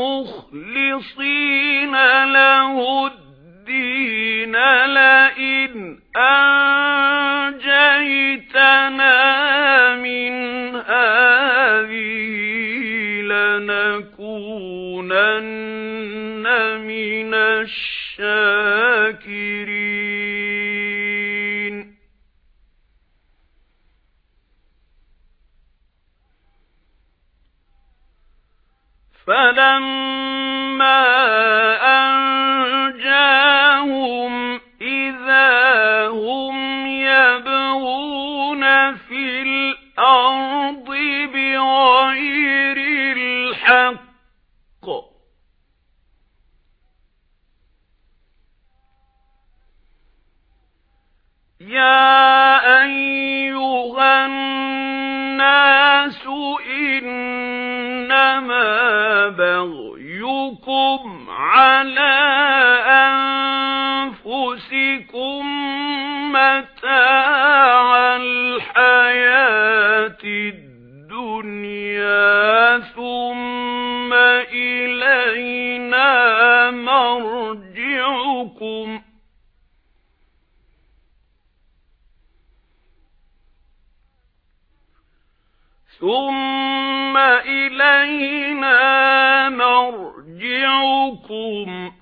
مخلصين له الدين لئن أنجيتنا من هذه الكافرين. فَلَمَّا أَنْجَاهُمْ إِذَا هُمْ يَبْغُونَ فِي الْأَرْضِ بِغَيْرِ الْحَقِّ. يَا أَيُّهَا النَّاسُ إِنَّمَا بَغْيُكُمْ عَلَى أَنفُسِكُم مَّتَاعَ الْحَيَاةِ الدُّنْيَا ثُمَّ إِلَيْنَا مَرْجِعُكُمْ ثُمَّ إِلَيْنَا مَرْجِعُكُمْ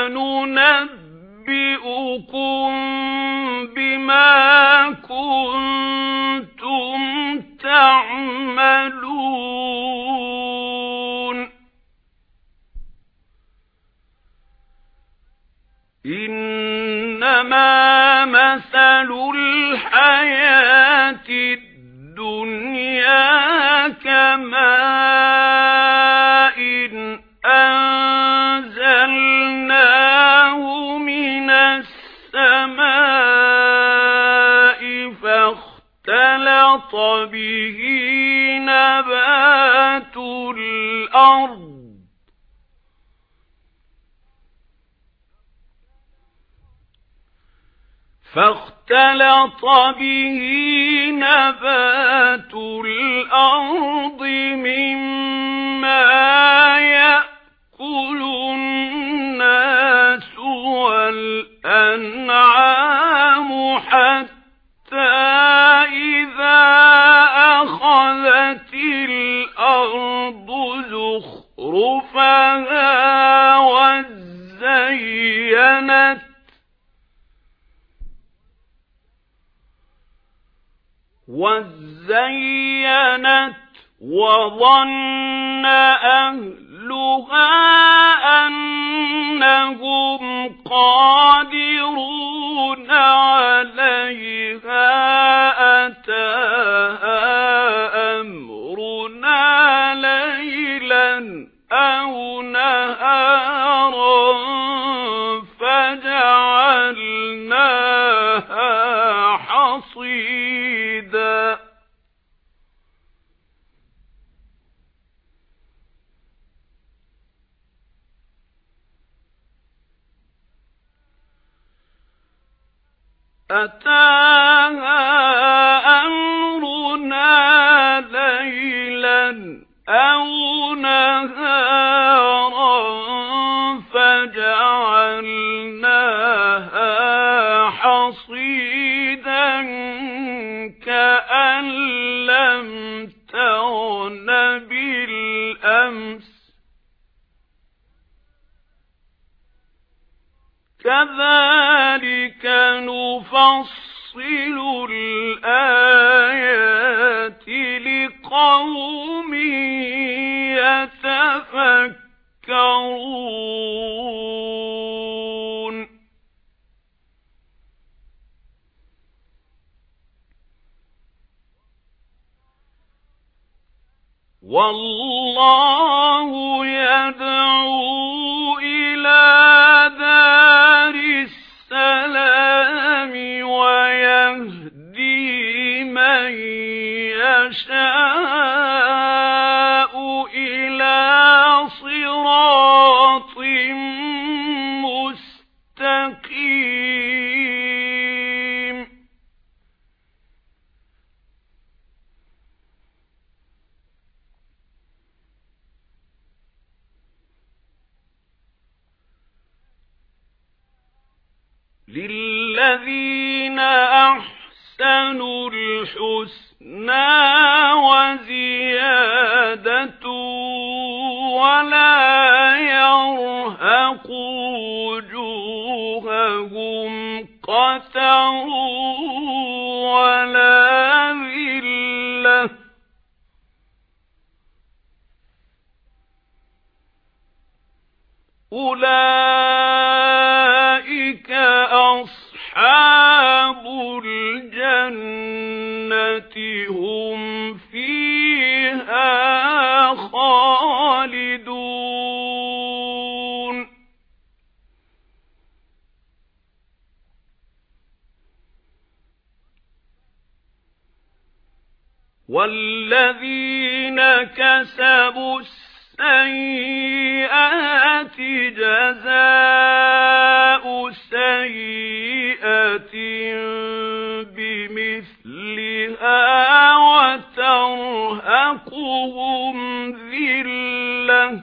فَنُنَبِّئُكُم بِمَا كُنتُمْ تَعْمَلُونَ. إِنَّمَا مَثَلُ الْحَيَاةِ الدُّنْيَا كَمَاءٍ أَنزَلْنَاهُ مِنَ السَّمَاءِ فَاخْتَلَطَ بِهِ نَبَاتُ الْأَرْضِ فاختلط به نبات الأرض مما يأكل الناس والأنعام حتى إذا أخذت الأرض زخرفها وزينت وَزَيَّنَتْ وَظَنَّ أَهْلُهَا أَنَّهُمْ قَادِرُونَ عَلَيْهَا أَتَاهَا أَمْرُنَا لَيْلًا أَوْ نَهَارًا فَجَعَلْنَاهَا حَصِيدًا. أَتَاهَا أَمْرُنَا لَيْلًا أَوْ نَهَارًا فَجَعَلْنَاهَا حَصِيدًا كَأَن لَّمْ تَغْنَ بِالْأَمْسِ كَذَلِكَ نُفَصِّلُ الْآيَاتِ لِقَوْمٍ يَتَفَكَّرُونَ. وَاللَّهُ يَدْعُو إِلَى دَارِ السَّلَامِ وَيَهْدِي مَن يَشَاءُ إِلَى صِرَاطٍ مُسْتَقِيمٍ. لِلَّذِينَ أَحْسَنُوا الْحُسْنَى وَزِيَادَةٌ وَلَا يَرْهَقُ وُجُوهَهُمْ قَتَرٌ وَلَا ذِلَّةٌ أُولَئِكَ أَصْحَابُ الْجَنَّةِ هُمْ فِيهَا خَالِدُونَ وَالَّذِينَ كَسَبُوا السَّيِّئَاتِ جَزَاءُ سَيِّئَةٍ بِمِثْلِهَا وَتَرْهَقُهُمْ ذِلَّةٌ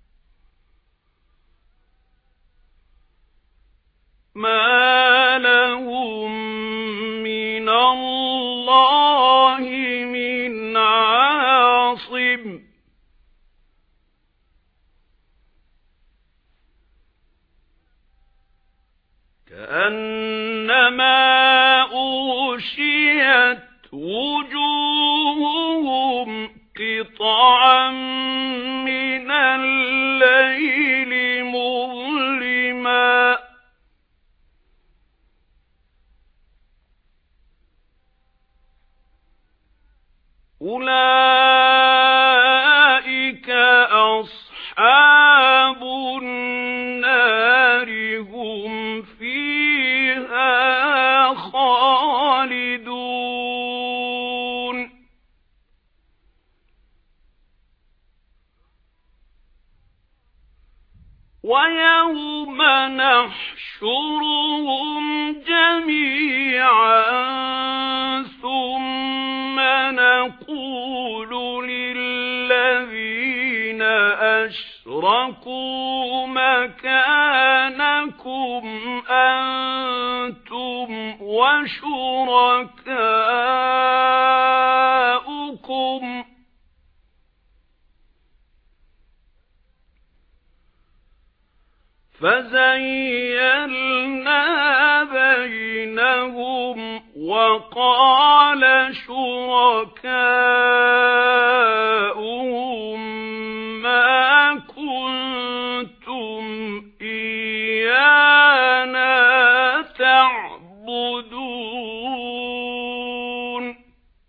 مَا لَهُم مِّنَ اللَّهِ مِنْ عَاصِمٍ كَأَنَّمَا أُغْشِيَتْ وُجُوهُهُمْ قِطَعًا مِنَ اللَّيْلِ مُظْلِمًا أُولَئِكَ أَصْحَابُ النَّارِ هُمْ فِيهَا خَالِدُونَ وَيَوْمَ نَحْشُرُهُمْ جَمِيعًا ثُمَّ نَقُولُ لِلَّذِينَ أَشْرَكُوا مَكَانَكُمْ أَنْتُمْ وَشُرَكَاؤُكُمْ فَزَيَّلْنَا بَيْنَهُمْ وَقَالَ شُرَكَاؤُهُم مَّا كُنتُمْ إِيَّانَا تَعْبُدُونَ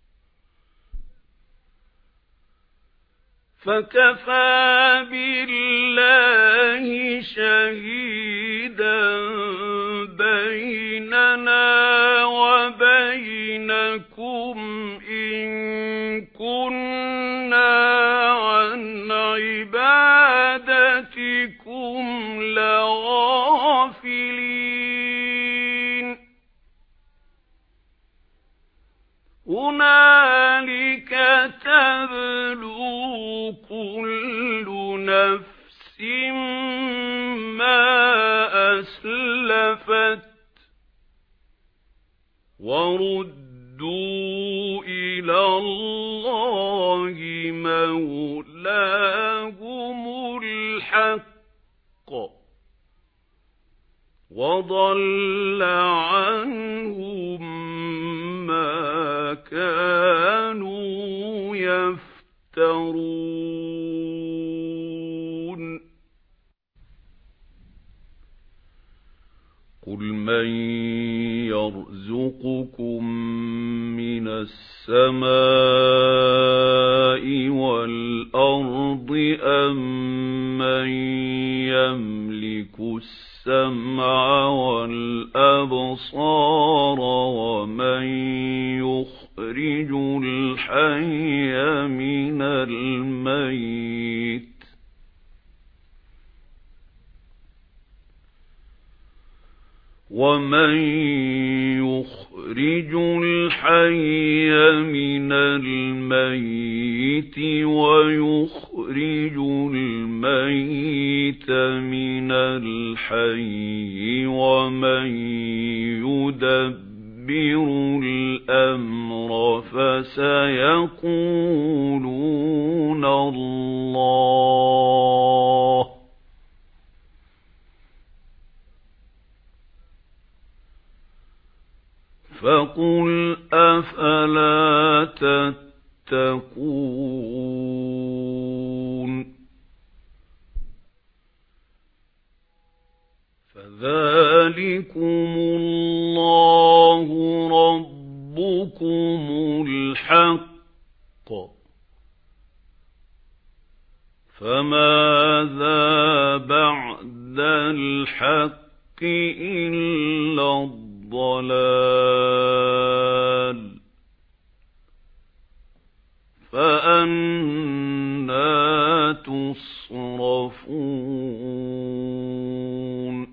فَكَفَى بِاللَّهِ شَهِيدًا بَيْنَنَا وَبَيْنَكُمْ إِن كُنَّا عَنْ عِبَادَتِكُمْ لَغَافِلِينَ هُنَالِكَ تَبْلُو كُلُّ نَفْسٍ مَا أَسْلَفَتْ وَرُدُّوا إِلَى اللَّهِ مَوْلَاهُمُ الْحَقُّ وَضَلَّ عَنْهُمْ مَا كَانُوا يَفْتَرُونَ قُلْ مَن يَرْزُقُكُم مِّنَ السَّمَاءِ وَالْأَرْضِ أَمَّن يَمْلِكُ السَّمْعَ وَالْأَبْصَارَ وَمَن يُخْرِجُ الْحَيَّ مِنَ الْمَيِّتِ وَمَن يُخْرِجُ الْحَيَّ مِنَ الْمَيِّتِ وَيُخْرِجُ الْمَيِّتَ مِنَ الْحَيِّ وَمَن يُدَبِّرُ الْأَمْرَ فَسَيَقُولُونَ اللَّهُ فقل أفلا تتقون فذلكم الله ربكم الحق فماذا بعد الحق إلا الضلال فأنى تصرفون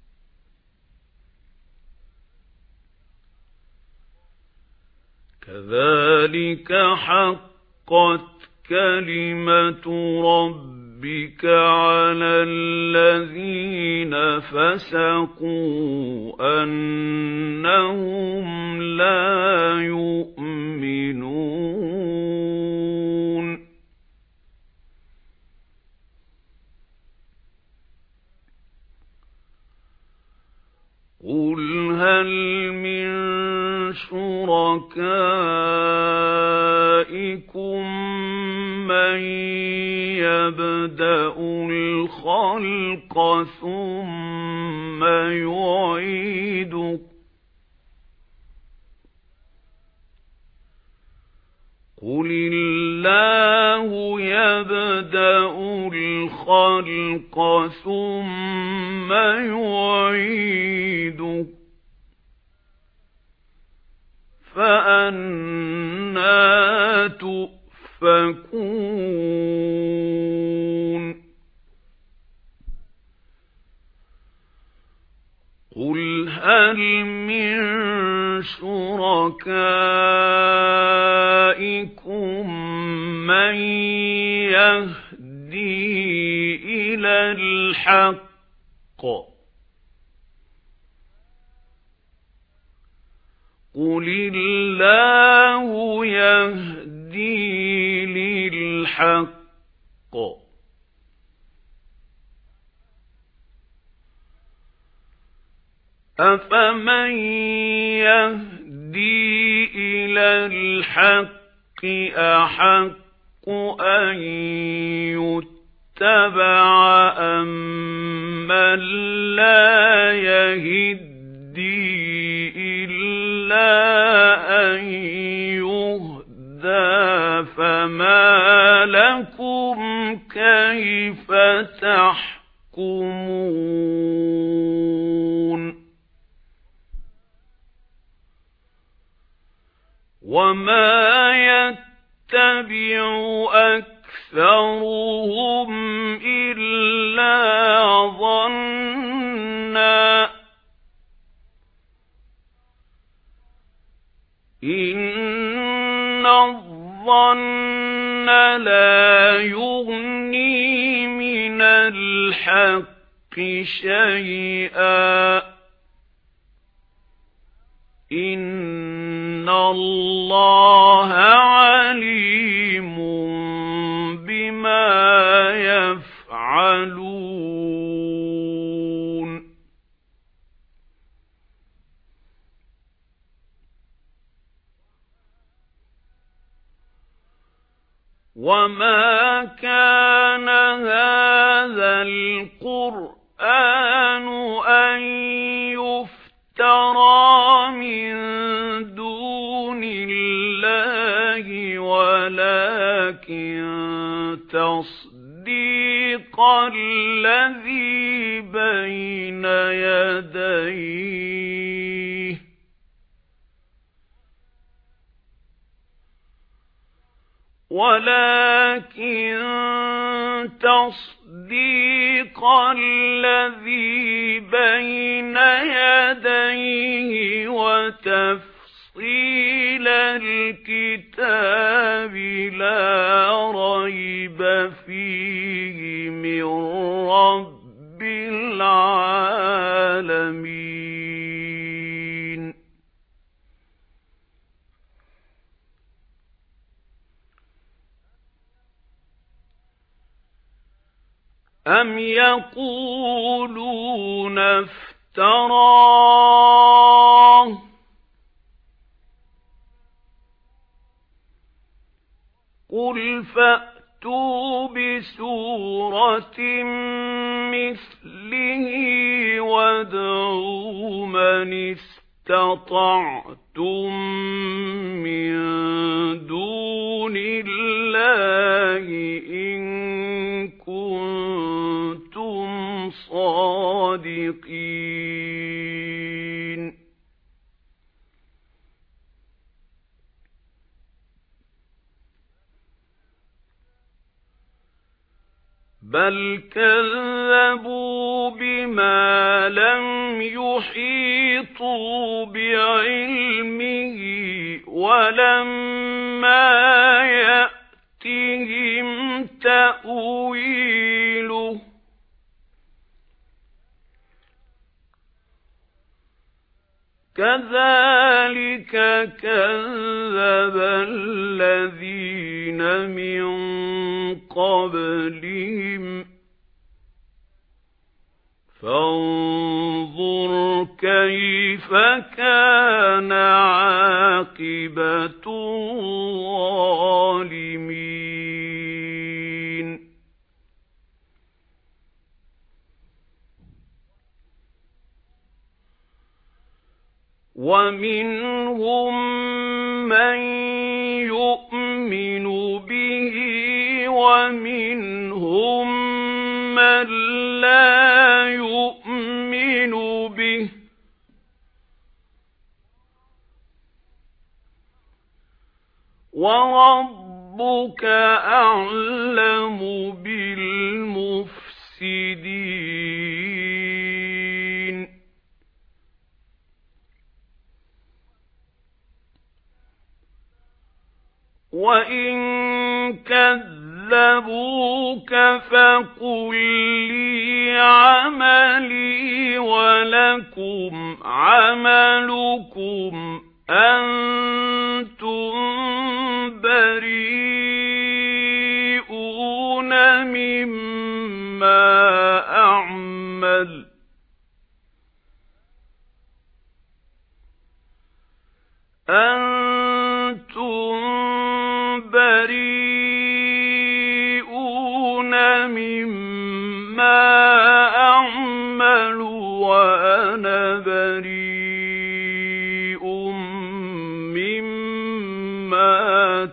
كذلك حقت كلمة ربك على الذين فسقوا أنهم لا يؤمنون قل هل من شركائكم من يبدأ الخلق ثم يعيده قل الله يبدأ الخلق ثم يعيده فأنى تؤفكون قل هل من شركائكم من يهدي إلى الحق قل الله يهدي للحق أفمن يهدي إلى الحق أحق أن يتبع أمن لا يهدي إلا أن يهدى فما لكم كيف تحكمون وما يتبع أكثرهم إلا ظنًّا إن الظن لا يغني من الحق شيئا إن الله عليم بما يفعلون وما كان هذا القرآن أن يفترى من دون الله ولكن تصديق الذي بين يديه ولكن تصديق الذي بين يديه وتفصيل الكتاب لا ريب فيه من رب العالمين أم يقولون افتراه قُلْ فَأْتُوا بِسُورَةٍ مِثْلِهِ وَادْعُوا مَنِ اسْتَطَعْتُم مِّن دُونِ اللَّهِ إِن كُنتُمْ صَادِقِينَ. بَلْ كَذَّبُوا بِمَا لَمْ يُحِيطُوا بِعِلْمِهِ وَلَمَّا يَأْتِهِمْ تَأْوِيلُهُ كَذَلِكَ كَذَّبَ الَّذِينَ مِن قَبْلِهِمْ فَانظُرْ كَيْفَ كَانَ عَاقِبَةُ الظَّالِمِينَ. وَمِنْهُمْ مَن يُؤْمِنُ بِهِ وَمِنْهُمْ مَن لَّا يُؤْمِنُ بِهِ وَرَبُّكَ أَعْلَمُ بِالْمُفْسِدِينَ. وَإِن كَذَّبُوكَ فَقُل لِّي عَمَلِي وَلَكُمْ عَمَلُكُمْ أَنتُم بَرِيئُونَ مِمَّا أَعْمَلُ أَنتُم بَرِيئُونَ مِمَّا أَعْمَلُ وَأَنَا بَرِيءٌ مِّمَّا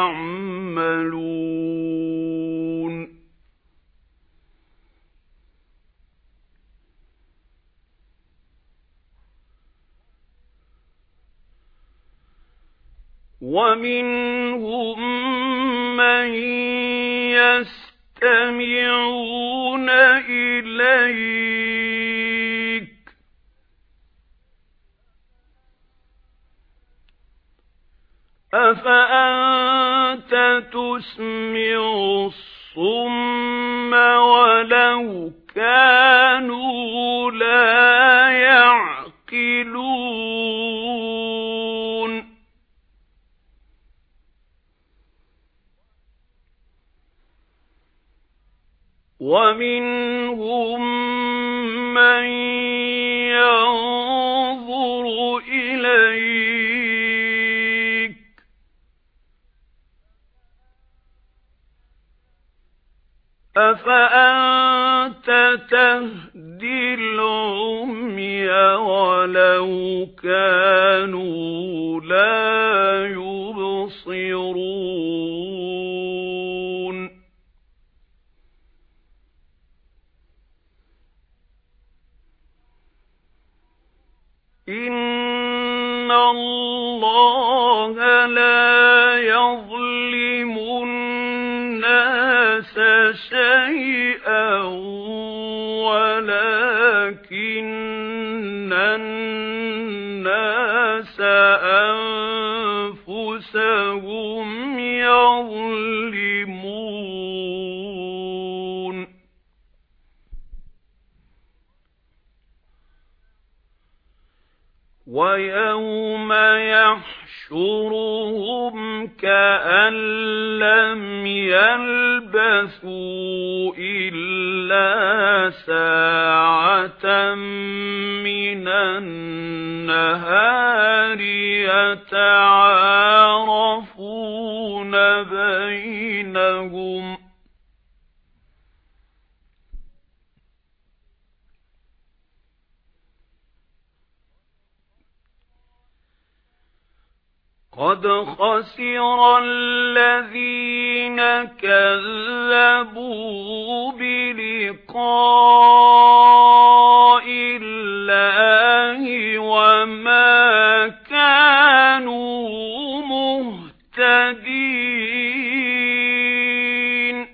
تَعْمَلُونَ. وَمِنْهُمْ مَن يَسْتَمِعُونَ إِلَيْكَ أَفَأَنْتَ تُسْمِعُ الصُّمَّ وَلَوْ كَانُوا لَا يَعْقِلُونَ. وَمِنْهُمْ مَن يَنظُرُ إِلَيْكَ أَفَأَنْتَ تَهْدِي الْعُمْيَ وَلَوْ كَانُوا لَا يُبْصِرُونَ. إِنَّ اللَّهَ لَا يَظْلِمُ النَّاسَ شَيْئًا وَلَكِنَّ النَّاسَ أَنفُسَهُمْ يَظْلِمُونَ. وَيَوْمَ يَحْشُرُهُمْ كَأَن لَّمْ يَلْبَثُوا إِلَّا سَاعَةً مِّنَ النَّهَارِ يَتَعَارَفُونَ بَيْنَهُمْ قد خسر الذين كذبوا بلقاء الله وما كانوا مهتدين.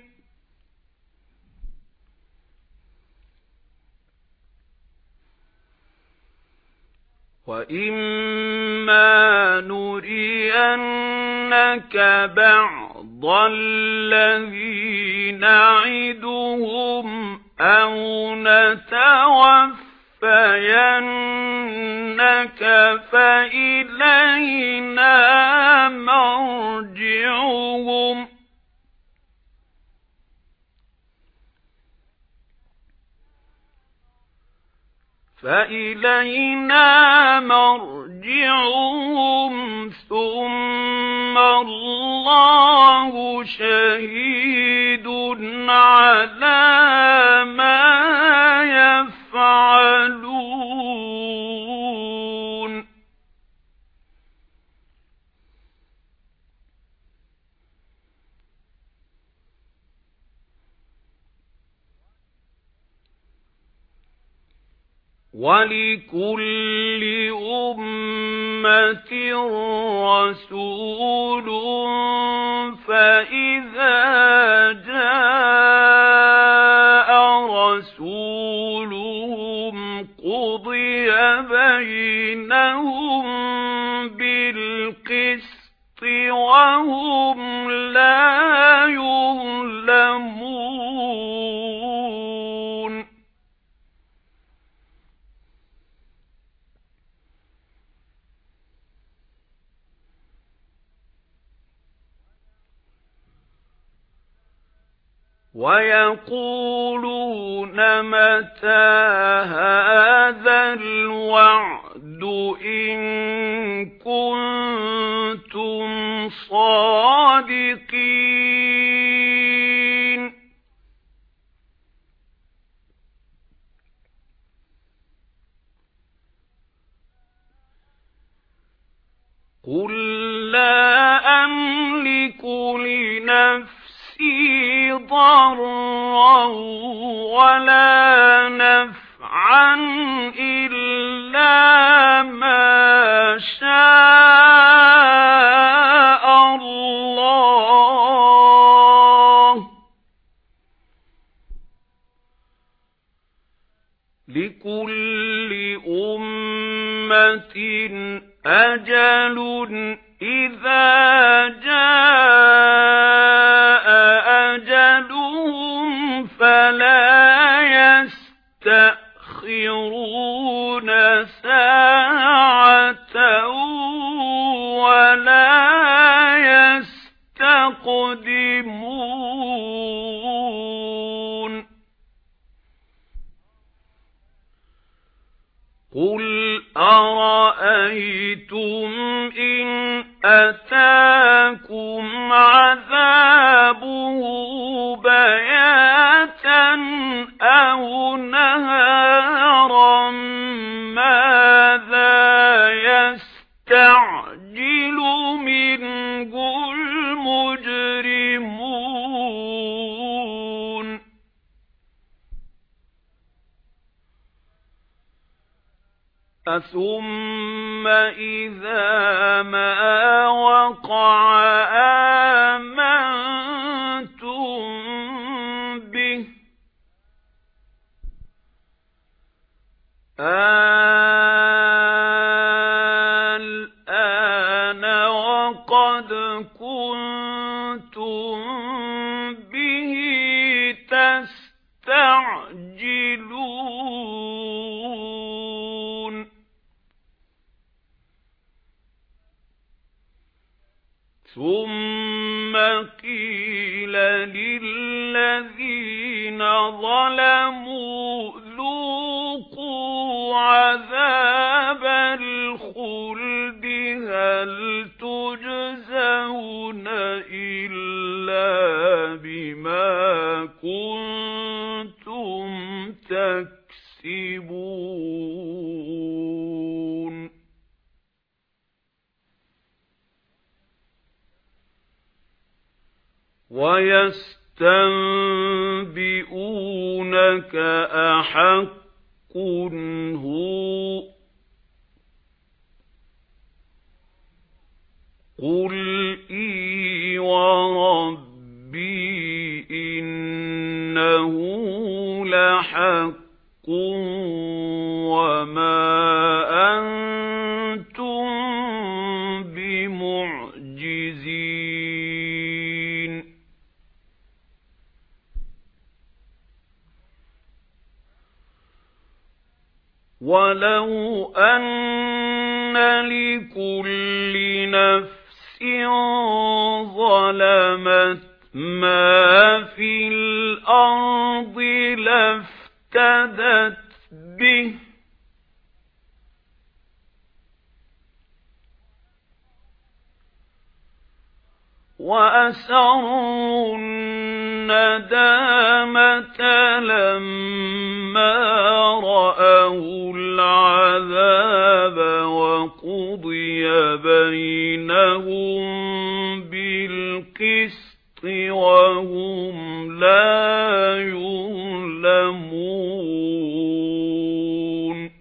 وَإِمَّا نُرِيَنَّكَ بَعْضَ الَّذِي نَعِدُهُمْ أَوْ نَتَوَفَّيَنَّكَ فَإِلَيْنَا مَرْجِعُهُمْ فَإِلَيْنَا مَرْجِعُهُمْ ثُمَّ اللَّهُ شَهِيدٌ عَلَى مَا يَفْعَلُونَ. وَلِكُلِّ أُمَّةٍ رَّسُولٌ فَإِذَا جَاءَ رَسُولُهُمْ قُضِيَ بَيْنَهُم بِالْقِسْطِ وَهُمْ لَا يُظْلَمُونَ. وَيَقُولُونَ مَتَى هَذَا الْوَعْدُ إِن كُنتُمْ صَادِقِينَ. قُل لَّا أَمْلِكُ لِنَفْسِي ضَرًّا وَلَا نَفْعًا إِلَّا مَا شَاءَ اللَّهُ. لِكُلِّ أُمَّةٍ أَجَلٌ إِذَا جَاءَ أَجَلُهُمْ فَلَا يَسْتَأْخِرُونَ سَاعَةً وَلَا يَسْتَقْدِمُونَ. قُلْ أَرَأَيْتُمْ إِنْ أَتَاكُمْ عَذَابُهُ بَيَاتًا أَوْ نَهَارًا مَاذَا يَسْتَعْجِلُ مِنْهُ الْمُجْرِمُونَ. ثُمَّ إِذَا مَا وَقَعَ آمَنْتُمْ بِهِ الْآنَ وَقَدْ كُنتُمْ بِهِ تَسْتَعْجِلُونَ. ثُمَّ قِيلَ لِلَّذِينَ ظَلَمُوا ذُوقُوا عَذَابَ الْخُلْدِ هَلْ تُجْزَوْنَ إِلَّا بِمَا كُنتُمْ تَكْسِبُونَ. وَيَسْتَنبِئُونَكَ أَحَقٌّ هُوَ قُلْ إِي وَرَبِّي إِنَّهُ لَحَقٌّ وَمَا أَنْتُمْ بِمُعْجِزِينَ وَلَوْ أَنَّ لِكُلِّ نَفْسٍ ظَلَمَتْ مَا فِي الْأَرْضِ لَافْتَدَتْ بِهِ وَأَسَرُّوا النَّدَامَةَ لَمَّا رَأَوُا الْعَذَابَ وَقُضِيَ بَيْنَهُم بِالْقِسْطِ وَهُمْ لَا يُظْلَمُونَ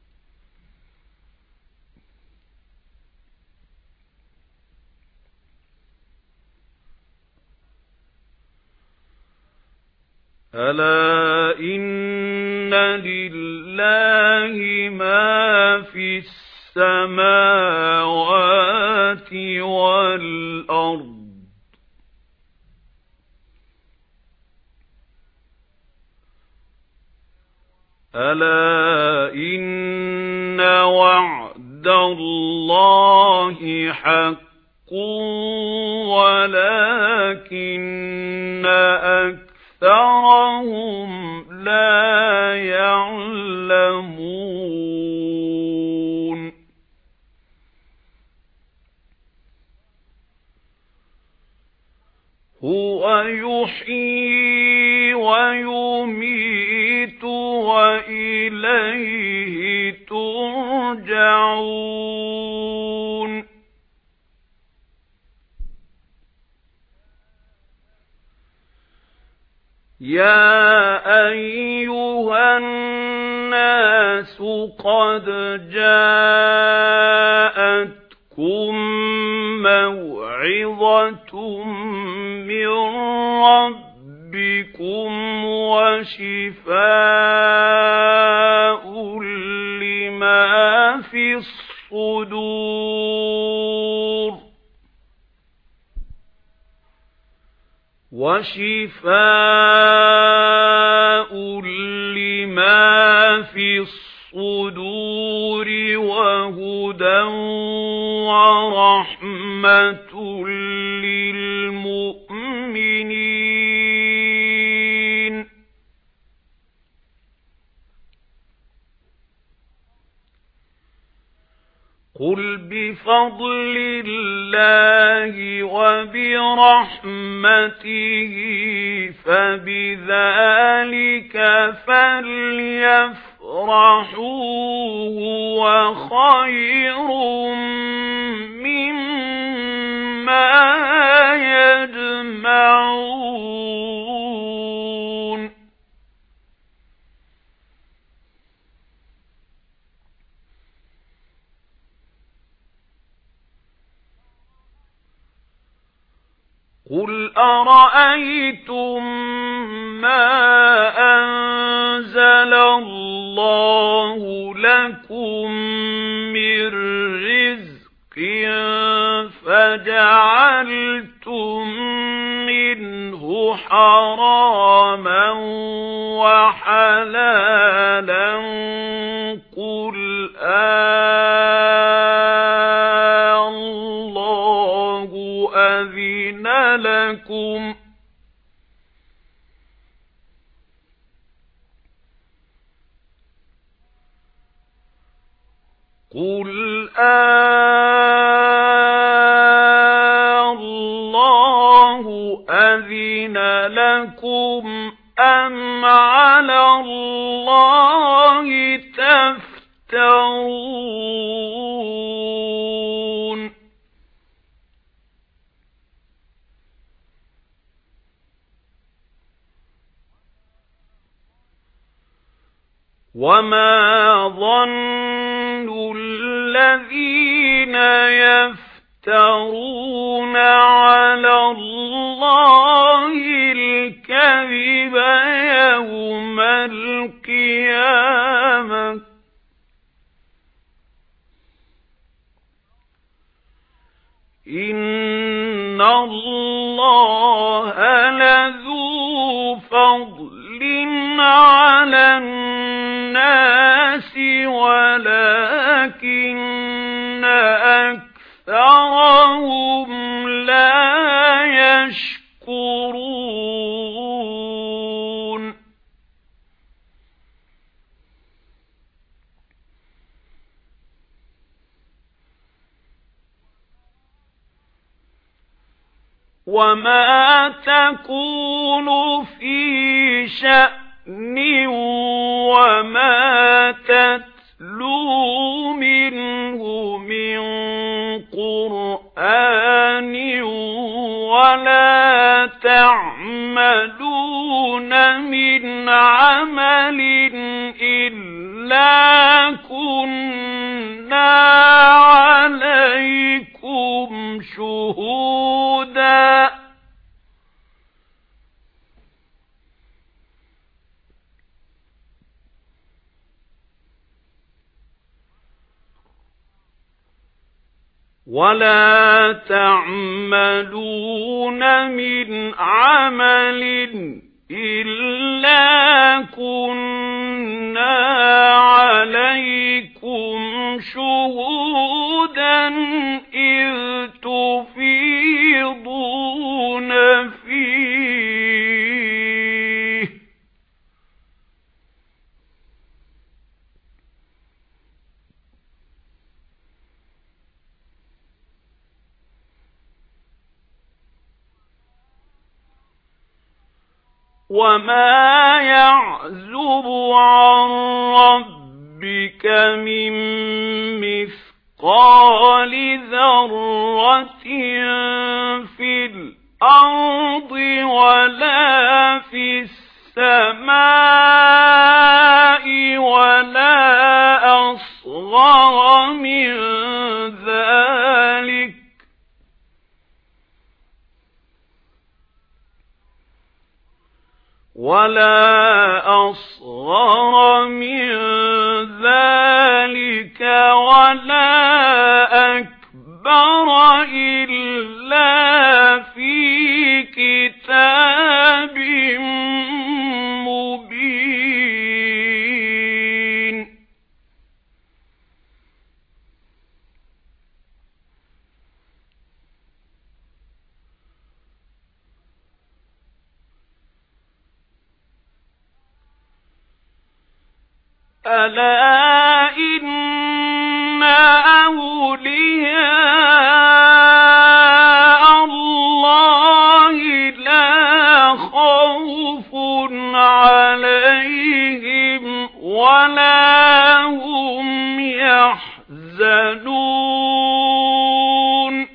أَلَا إِنَّ لِلَّهِ مَا فِي السَّمَاوَاتِ وَالْأَرْضِ أَلَا إِنَّ وَعْدَ اللَّهِ حَقٌّ وَلَكِنَّ أَكْثَرَهُمْ لَا يَعْلَمُونَ هُوَ يُحْيِي وَيُمِيتُ وَإِلَيْهِ تُرْجَعُونَ يَا أَيُّهَا النَّاسُ قَدْ جَاءَتْكُمْ مَوْعِظَةٌ مِّن رَّبِّكُمْ وَشِفَاءٌ لِّمَا فِي الصُّدُورِ وَشِفَاءٌ لِّمَا فِي الصُّدُورِ وَهُدًى وَرَحْمَةٌ لِّلْمُؤْمِنِينَ قُلْ بِفَضْلِ اللَّهِ وَبِرَحْمَتِهِ فَبِذَلِكَ فَلْيَفْرَحُوا هُوَ خَيْرٌ مِّمَّا يَجْمَعُونَ قُلْ أَرَأَيْتُمْ مَا أَنزَلَ اللَّهُ لَكُم مِّن رِّزْقٍ فَجَعَلْتُم مِّنْهُ حَرَامًا وَحَلَالًا قُلْ آللَّهُ أَذِنَ لَكُمْ قُلْ آللَّهُ أَذِنَ لَكُمْ أَمْ عَلَى اللَّهِ تَفْتَرُونَ وَمَا ظَنُّ الَّذِينَ يَفْتَرُونَ عَلَى اللَّهِ الْكَذِبَ يَوْمَ الْقِيَامَةِ إِنَّ اللَّهَ لَذُو فَضْلٍ عَلَى النَّاسِ وَلَكِنَّ أَكْثَرَهُمْ لَا يَشْكُرُونَ وَمَا تَكُونُ فِي شَأْنٍ وَمَا تَتْلُو مِنْهُ مِنْ قُرْآنٍ وَلَا تَعْمَلُونَ مِنْ عَمَلٍ إِلَّا كُنَّا عَلَيْكُمْ شُهُودًا وَلَا تَعْمَلُونَ مِنْ عَمَلٍ إِلَّا كُنَّا عَلَيْكُمْ شُهُودًا إِذْ تُفِيضُونَ فِيهِ وَمَا يَعْزُبُ عَن رَّبِّكَ مِن مِّثْقَالِ ذَرَّةٍ فِي الْأَرْضِ وَلَا فِي السَّمَاءِ وَلَا أَصْغَرَ مِن ذَلِكَ وَلَا أَصْغَرَ مِنْ ذَلِكَ وَلَا أَكْبَرَ إِلَّا فِي كِتَابٍ مُبِينٍ أَلَا إِنَّ أَوْلِيَاءَ اللَّهِ لَا خَوْفٌ عَلَيْهِمْ وَلَا هُمْ يَحْزَنُونَ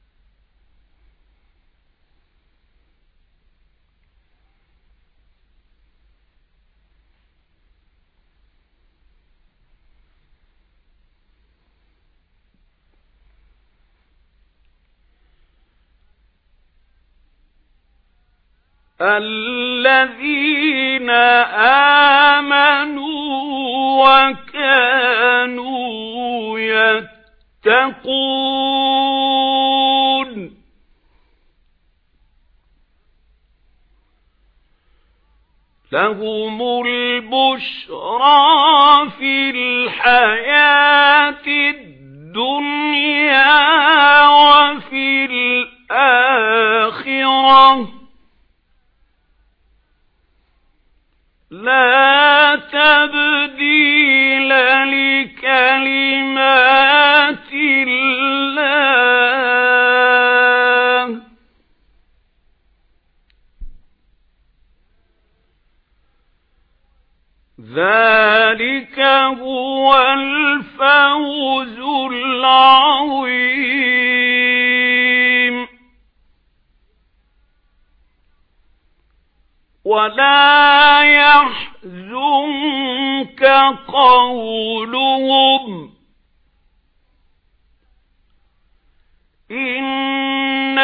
الَّذِينَ آمَنُوا وَكَانُوا يَتَّقُونَ لَهُمُ الْبُشْرَى فِي الْحَيَاةِ الدُّنْيَا وَفِي الْآخِرَةِ لَا تَبْدِيلَ لِكَلِمَاتِ اللَّهِ ذَلِكَ هُوَ الْفَوْزُ الْعَظِيمُ وَلَا يَحْزُنكَ يحزنك قولهم إن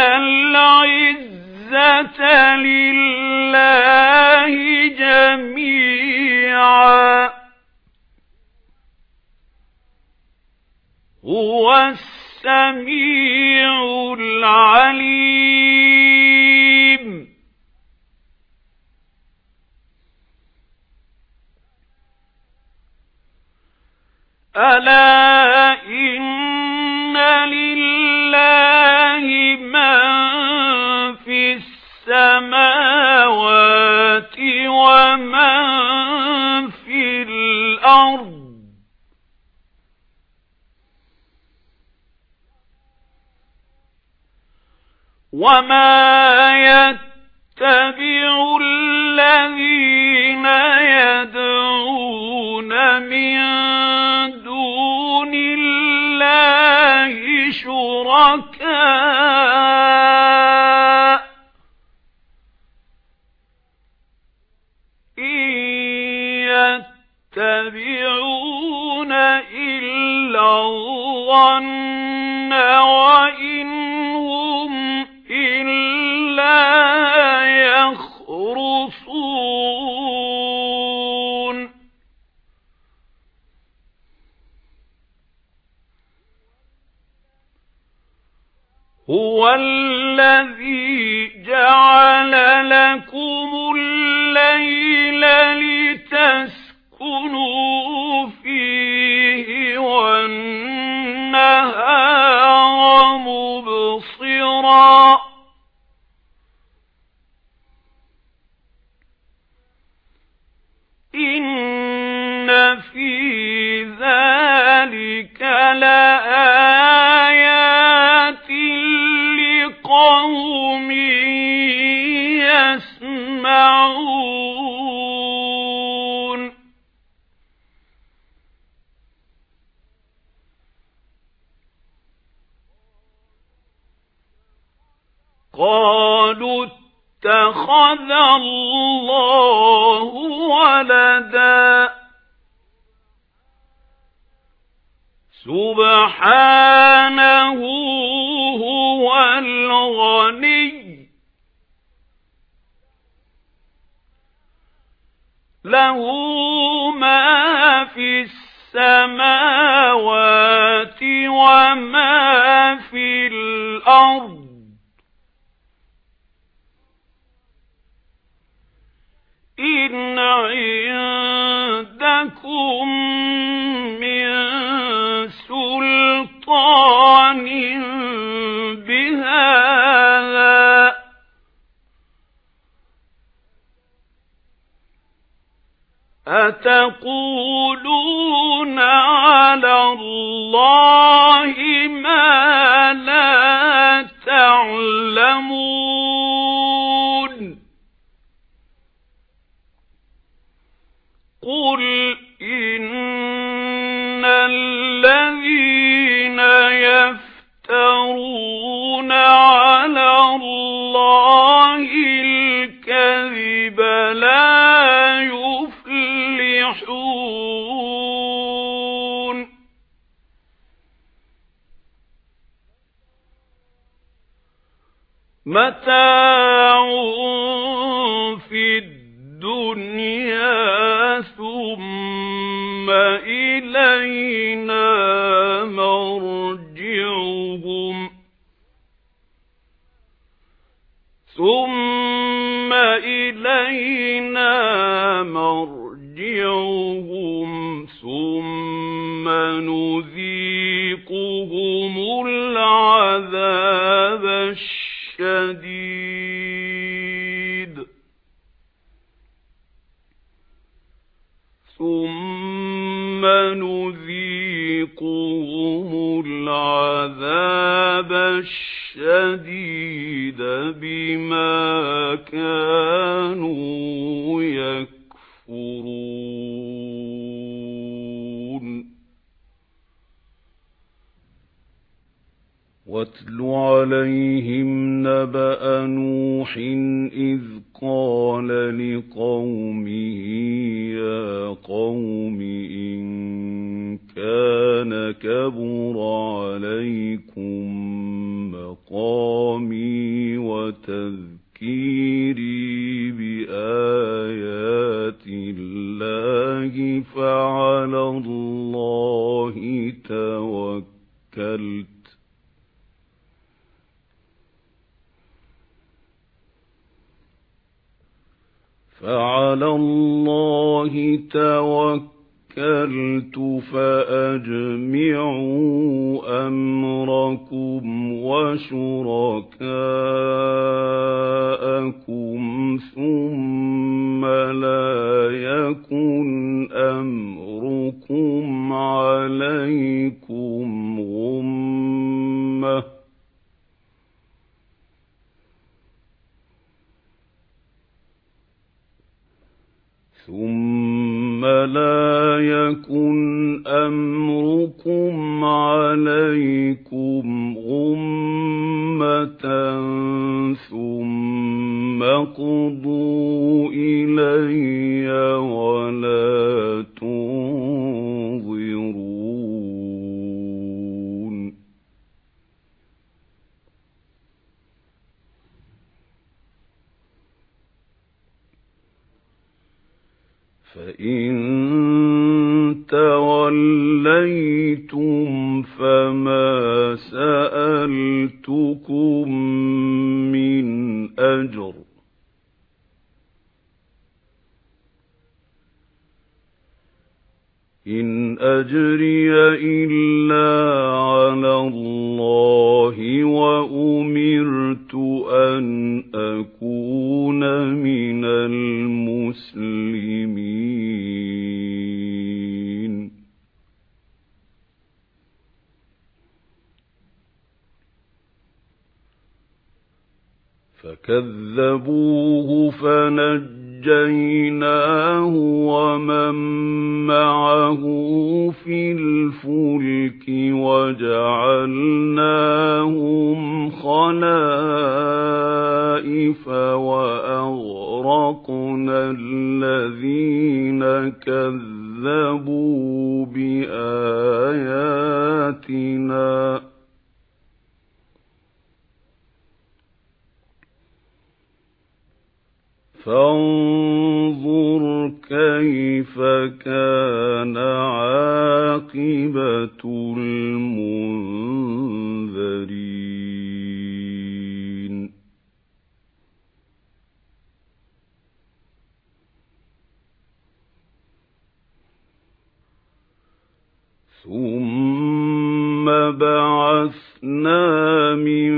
العزة لله جميعا هو السميع العليم ألا إن لله من في السماوات ومن في الأرض وما يتبع الذين يدعون من دون الله شركاء إن يتبعون إلا الظن وإن هم إلا يخرصون هو الذي جعل لكم الليل لتسكنوا فيه والنهار مبصرا إن في ذلك لآيات لقوم يسمعون قالوا اتخذ الله ولدا سبحانه هو الغني له ما في السماوات وما في الأرض إن عندكم من سلطان بهذا أتقولون على الله ما لا تعلمون قل إن الذين يفترون على الله الكذب لا يفلحون متاع في الدنيا ثم إلينا مرجعهم ثم إلينا مرجعهم ثم نذيقهم العذاب الشديد ثم نذيقهم العذاب الشديد بما كانوا يكفرون واتل عليهم نبأ نوح إذ قال لقومه يا قوم إن كان كبر عليكم مقامي وتذكيري بآيات الله فعلى الله توكلت فعلى الله توكلت فأجمعوا أمركم وشركاءكم ثم لا يكن أمركم عليكم غمة ثم لا يكن أمركم عليكم غمة ثم قضوا إلي ولا تنظرون فإن توليتم فما سألتكم من أجر إن أجري إلا على الله وأمرت أن أكون من المسلمين فكذبوه فنجيناه ومن معه في الفلك وجعلناهم خلائف وأغرقنا الذين كذبوا بآياتنا فانظر كيف كان عاقبة المنذرين ثم بعثنا من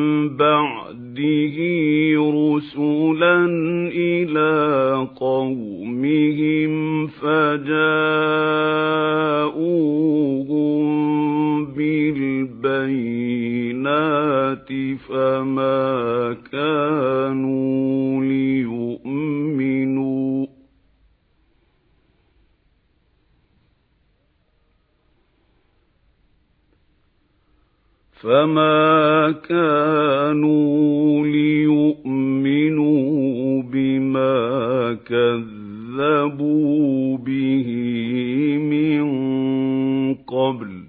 بعده رسلا إلى قومهم فجاءوهم بالبينات فما كانوا ليؤمنوا فما كانوا ليؤمنوا بما كذبوا به من قبل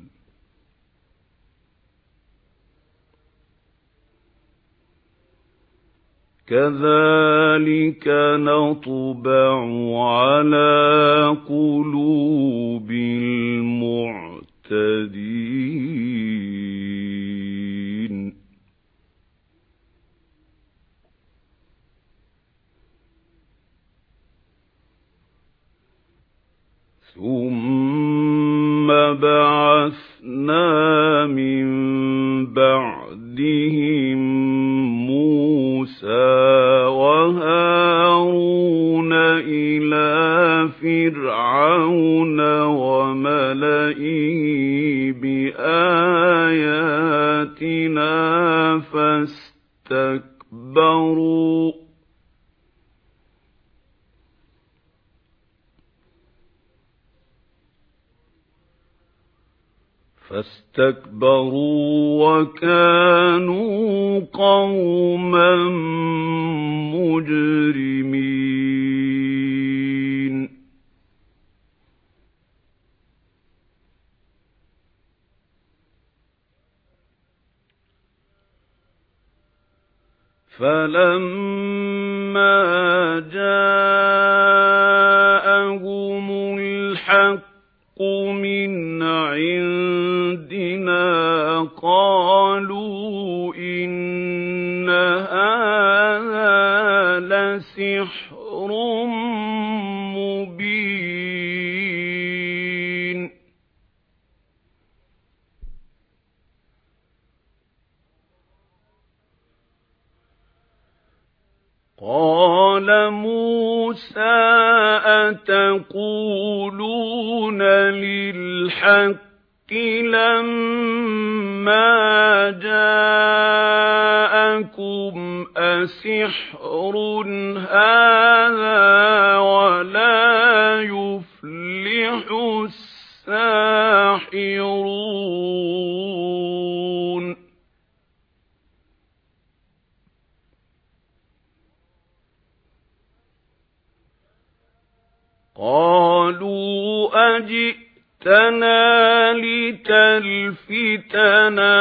كذلك نطبع على قلوب المعتدين ثم بعثنا من بعدهم موسى وهارون إلى فرعون وملئه بآياتنا فاستكبروا فاستكبروا وكانوا قوما مجرمين فلما جاءهم الحق من عندنا قالوا إن هذا لسحر مبين قال موسى أتقولون للحق لما جاءكم أسحر هذا ولا يفلح الساحرون قالوا أجئتنا لتلفتنا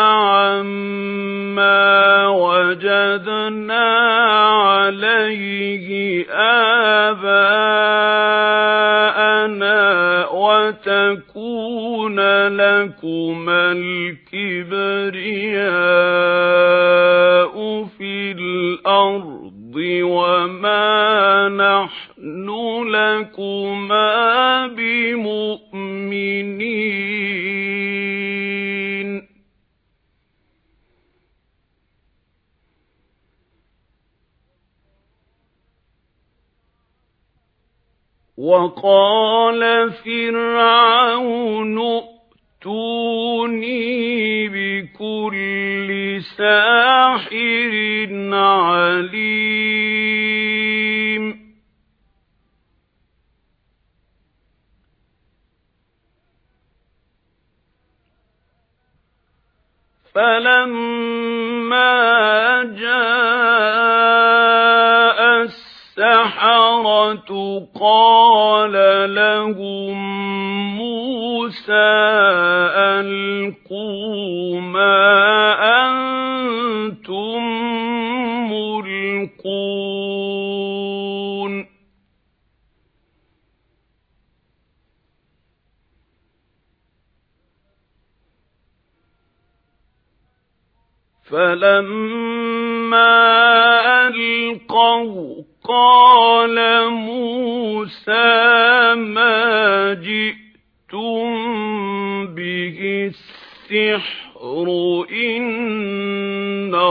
عما وجدنا عليه آباءنا وتكون لكما الكبرياء في الأرض وما نحن لكما بمؤمنين وقال فرعون ائتوني بكل ساحر عليم فلما جاء السحرة قال لهم موسى ألقوا ما أنتم ملقون فلما ألقوا قال موسى ما جئتم به السحر إن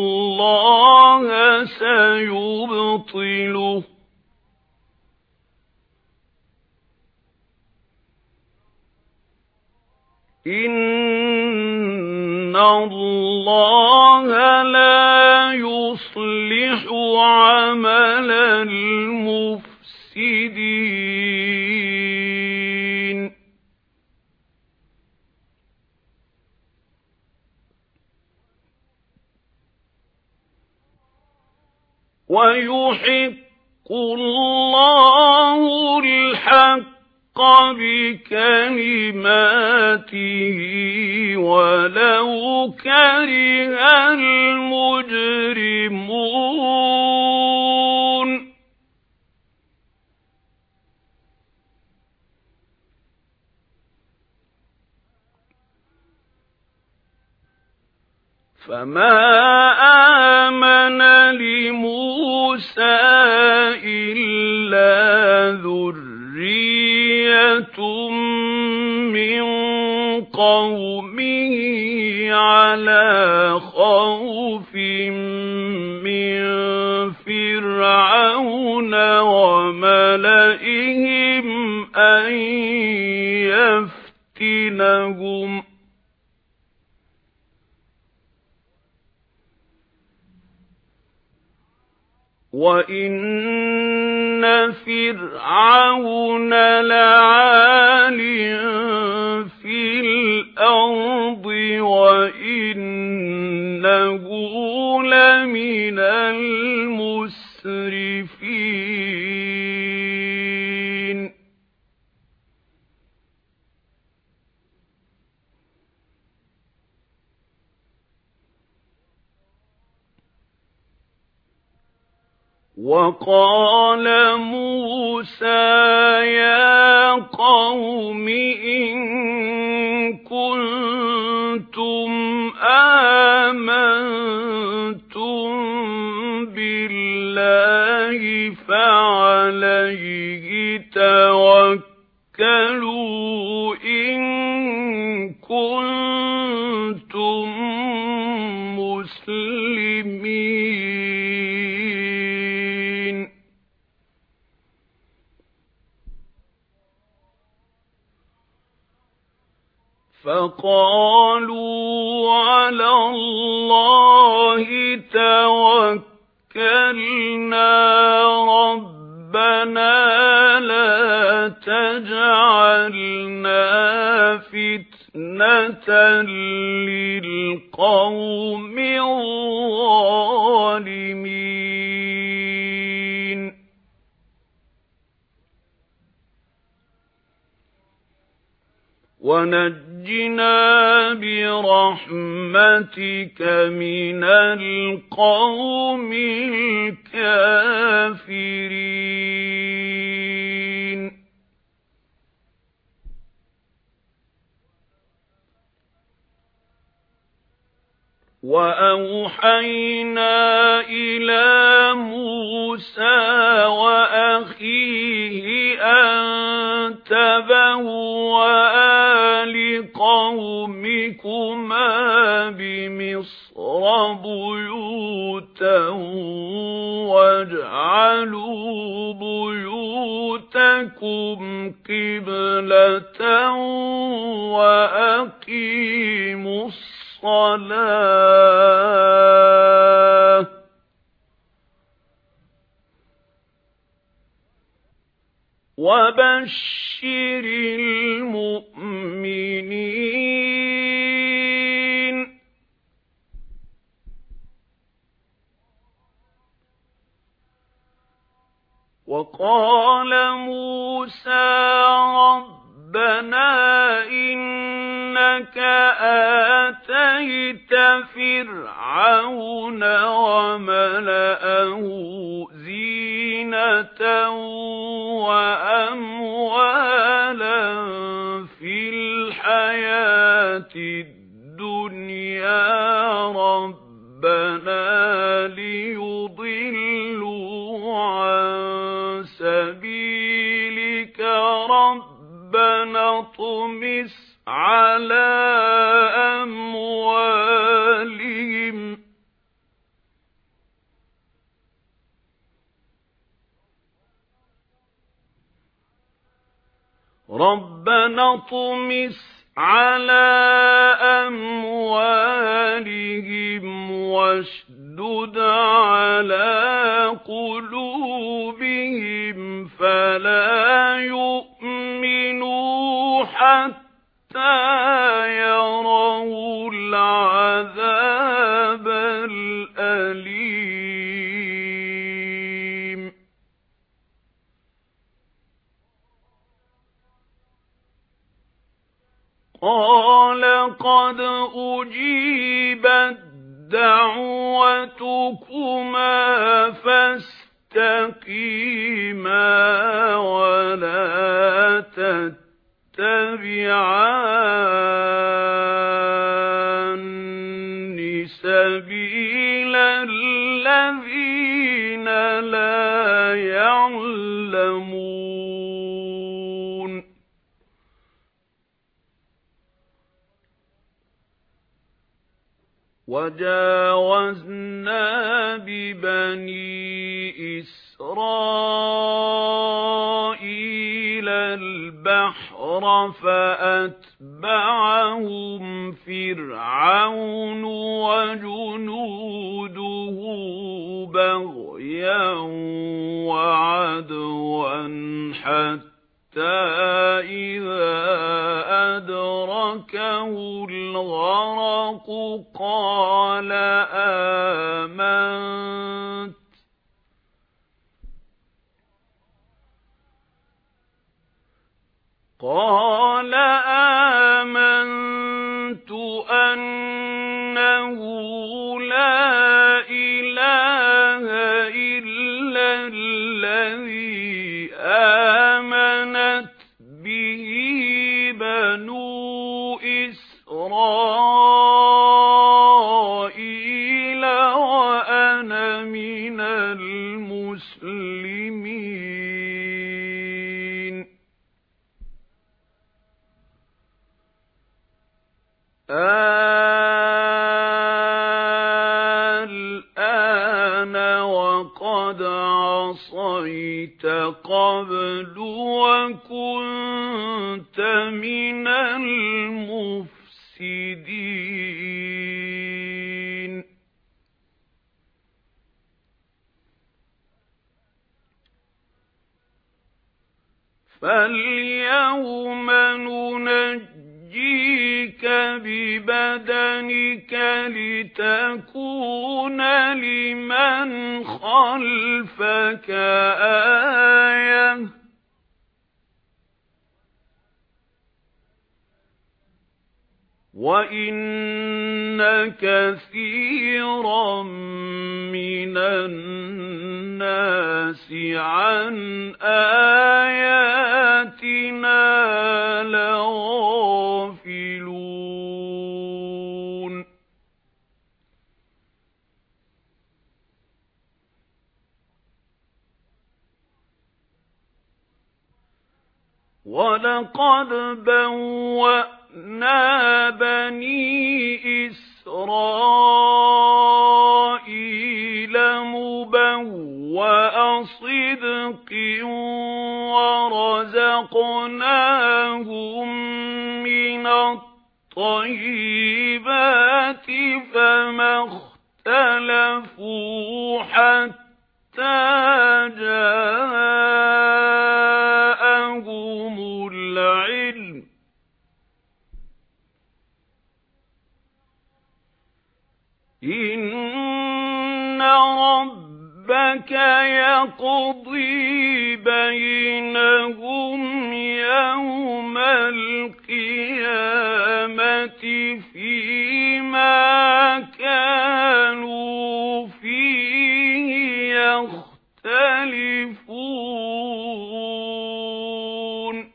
الله سيبطله إن الله لا يصلح عمل المفسدين ويحق الله الحق بكلماته ولو كره المجرمون فما آمن لموسى إلا ذرية من قومه على خوف من فرعون وملئهم أن يفتنهم وَإِنَّ فِرْعَوْنَ لَعَالٍ فِي الْأَرْضِ الْأَرْضِ وَإِنَّهُ لَمِنَ الْمُسْرِفِينَ وَقَالَ مُوسَى يَا قَوْمِ إِن كُنتُمْ آمَنتُم بِاللَّهِ فَعَلَيْهِ تَوَكَّلُوا إِن كُنتُم مُّسْلِمِينَ فَقَالُوا عَلَى اللَّهِ تَوَكَّلْنَا رَبَّنَا لَا تَجْعَلْنَا فِتْنَةً لِلْقَوْمِ الظَّالِمِينَ وَنَجِّنَا بِرَحْمَتِكَ مِنَ الْقَوْمِ الْكَافِرِينَ وَأَوْحَيْنَا إِلَى مُوسَى وَأَخِيهِ أَن تَبَوَّآ لِقَوْمِكُمَا بِمِصْرَ بُيُوتًا وَاجْعَلُوا بُيُوتَكُمْ قِبْلَةً وَأَقِيمُوا الصَّلَاةَ وَبَشِّرِ الْمُؤْمِنِينَ وَقَالَ مُوسَى رَبَّنَا إِنَّكَ آتَيْتَ فِرْعَوْنَ وَمَلَأَهُ زِينَةً وَأَمْوَالًا فِي الْحَيَاةِ الدُّنْيَا رَبَّنَا لِيُضِلُّوا عَن سَبِيلِكَ رَبَّنَا اطْمِسْ عَلَى أَمْوَالِهِمْ رَبَّنَا اطْمِسْ عَلَى أَمْوَالِهِمْ وَاشْدُدْ عَلَى قُلُوبِهِمْ فَلَا يُؤْمِنُوا حَتَّى يَرَوُا الْعَذَابَ الْأَلِيمَ قَالَ قَدْ أُجِيبَتْ دَعْوَتُكُمَا فَاسْتَقِيمَا وَلَا تَتَّبِعَانِّ سَبِيلَ الَّذِينَ لَا يَعْلَمُونَ وَجَاوَزْنَا بِبَنِي إِسْرَائِيلَ الْبَحْرَ فَأَتْبَعَهُمْ فِرْعَوْنُ وَجُنُودُهُ بَغْيًا وَعَدْوًا حَتَّى إِذَا أَدْرَكَهُ آمنت قال آمنت أنه لا إله إلا الذي آمنت به بنو إسرائيل وأنا من المسلمين. الآن وقد عصيت قبل وكنت من المفسدين. فاليوم ننجيك ببدنك لتكون لمن خلفك آية وَإِنَّ كَثِيرًا مِنَ النَّاسِ عَن آيَاتِنَا لَغَافِلُونَ. وَلَقَدْ بَوَّأْنَا بَنِي إِسْرَائِيلَ مُبَوَّأَ صِدْقٍ وَرَزَقْنَاهُم مِّنَ الطَّيِّبَاتِ فَمَا اخْتَلَفُوا حَتَّى جَاءَهُمُ الْعِلْمُ إِنَّ رَبَّكَ يَقْضِي بَيْنَهُمْ يَوْمَ الْقِيَامَةِ فِيمَا كَانُوا فِيهِ يَخْتَلِفُونَ.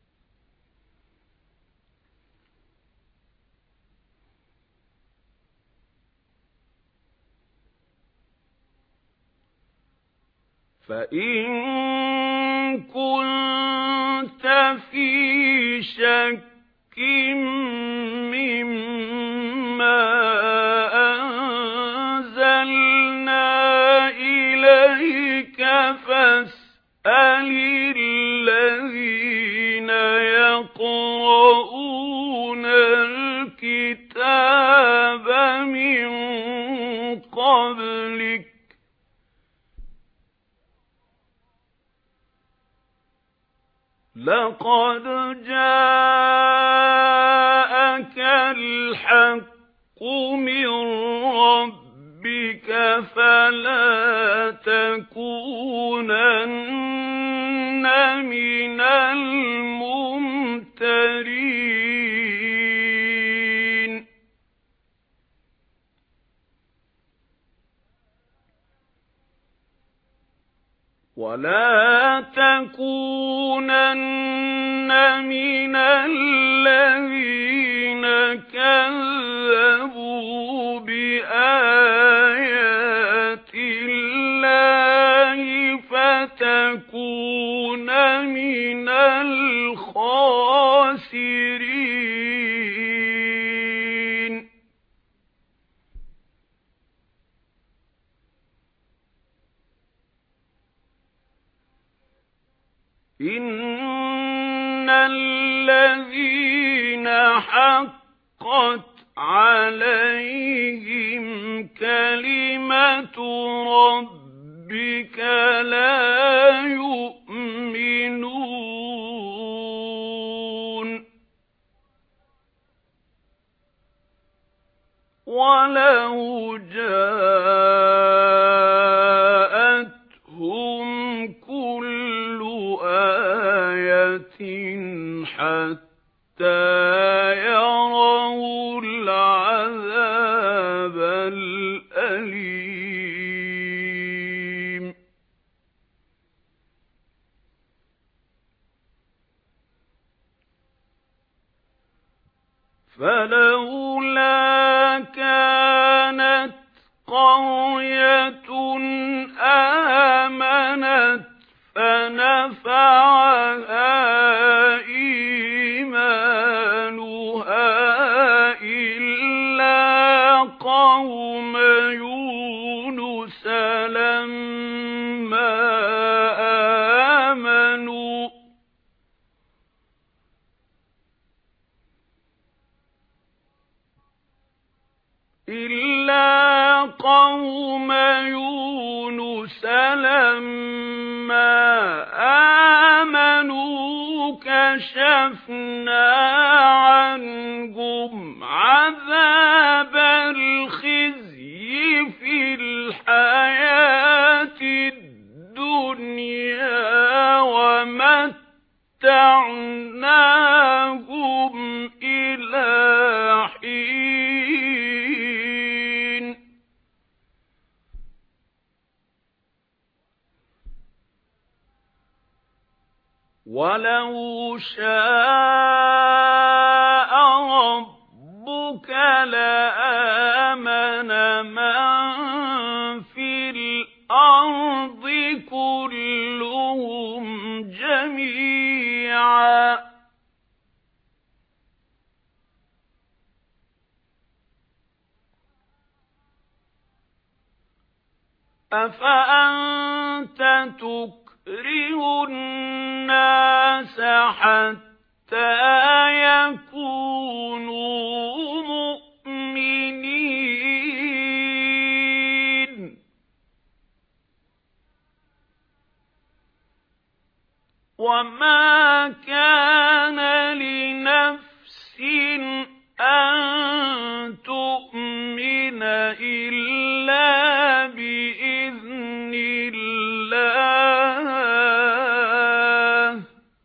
فَإِن كُنتَ فِي شَكٍّ مِّمَّا أَنزَلْنَا إِلَيْكَ فَاسْأَلِ الَّذِينَ يَقْرَؤُونَ الْكِتَابَ مِن قَبْلِكَ لَقَدْ جَاءَكَ الْحَقُّ مِنْ رَبِّكَ فَلَا تَكُونَنَّ مِنَ الْمُمْتَرِينَ. وَلَا تَكُونَنَّ مِنَ الَّذِينَ كَذَّبُوا بِآيَاتِ اللَّهِ فَتَكُونَ مِنَ الْخَاسِرِينَ. إِنَّ الَّذِينَ حَقَّتْ عَلَيْهِمْ كَلِمَةُ رَبِّكَ لَا يُؤْمِنُونَ وَلَوْ جاءتهم كل آية حتى يروا العذاب الأليم فلولا كانت قرية آمنت فنفعها إيمانها إلا قوم يونس لما آمنوا إلا قوم يونس لما آمنوا كشفنا عنهم عذاب الخزي في الحياة الدنيا ومتعناهم إلى حين ولو شاء ربك لآمن من في الأرض كلهم جميعا أفأنت تكره الناس حتى يكونوا مؤمنين وما كان لنفس أن تؤمن إلا بإذن الله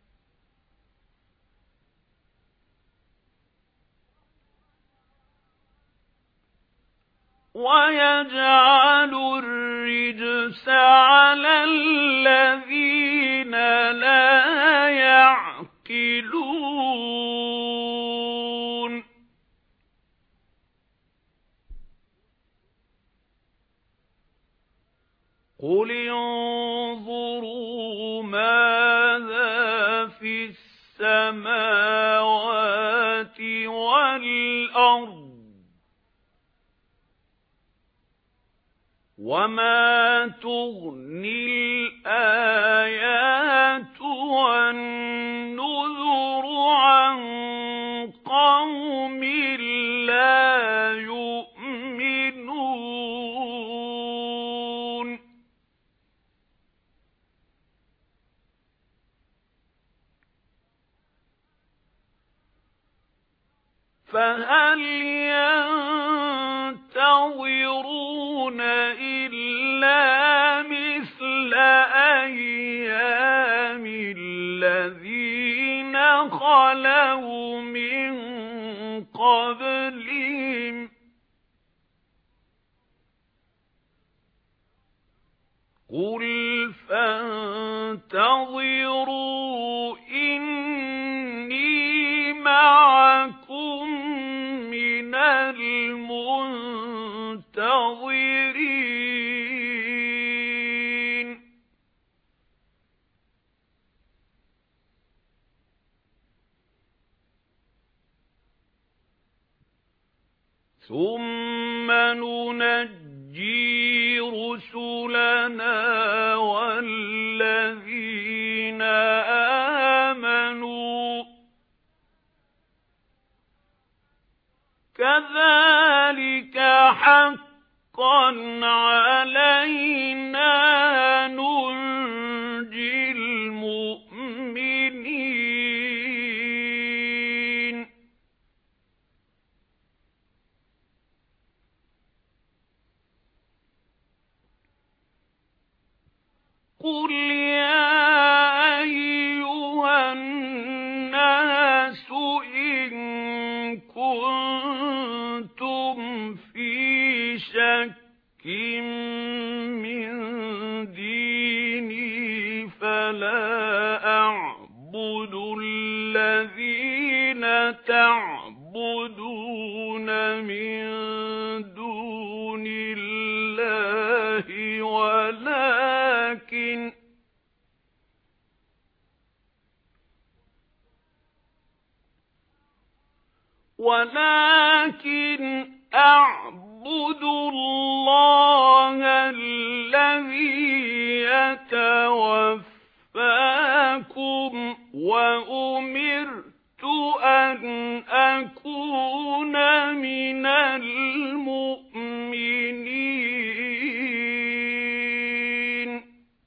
ويجعل الرجس على الذين لا يعقلون قل انظروا ماذا في السماوات والأرض وما تغني الآيات والنذر عن قوم لا يؤمنون فهل ينتظرون إلا مثل أيام الذين خلوا من قبلهم قل فانتظروا إني معكم من المنتظرين ثم ننجي رسلنا والذين آمنوا كذلك حقا علينا ننجي المؤمنين قُلْ يَا أَيُّهَا النَّاسُ إِن كُنتُمْ فِي شَكٍّ مِّن دِينِي فَلَا أَعْبُدُ الَّذِينَ تَعْبُدُونَ مِن دُونِ اللَّهِ وَلَكِنْ ولكن أعبد الله الذي يتوفاكم وأمرت أن أكون من المؤمنين.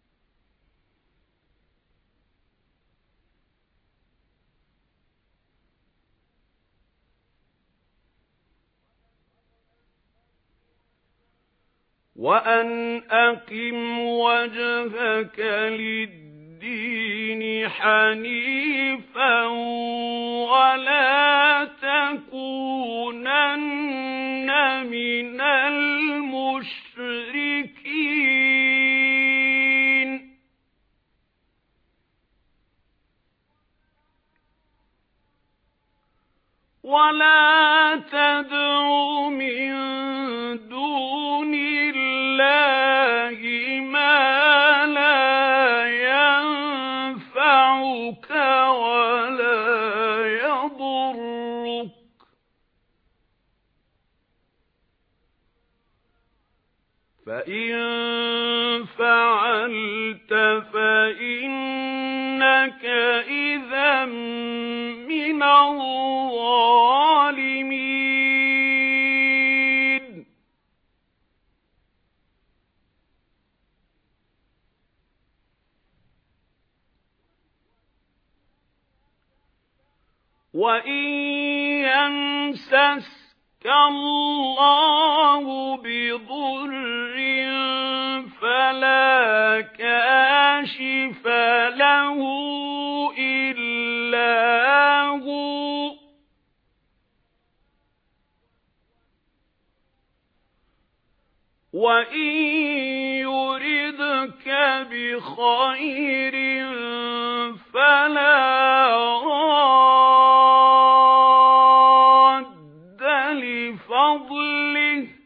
وَأَنْ أَقِمْ وَجْهَكَ لِلدِّينِ حَنِيفًا وَلَا تَكُونَنَّ مِنَ الْمُشْرِكِينَ. وَلَا تَدْعُ مِن دُونِ اللَّهِ مَا لَا يَنفَعُكَ وَلَا يَضُرُّكَ. فَإِن فَعَلْتَ فَإِنَّكَ إِذًا مِّنَ الظَّالِمِينَ. وَإِن يَمْسَسْكَ اللَّهُ بِضُرٍّ فَلَا كَاشِفَ لَهُ إِلَّا هُوَ وَإِن يُرِدْكَ بِخَيْرٍ فَلَا رَادَّ لِفَضْلِهِ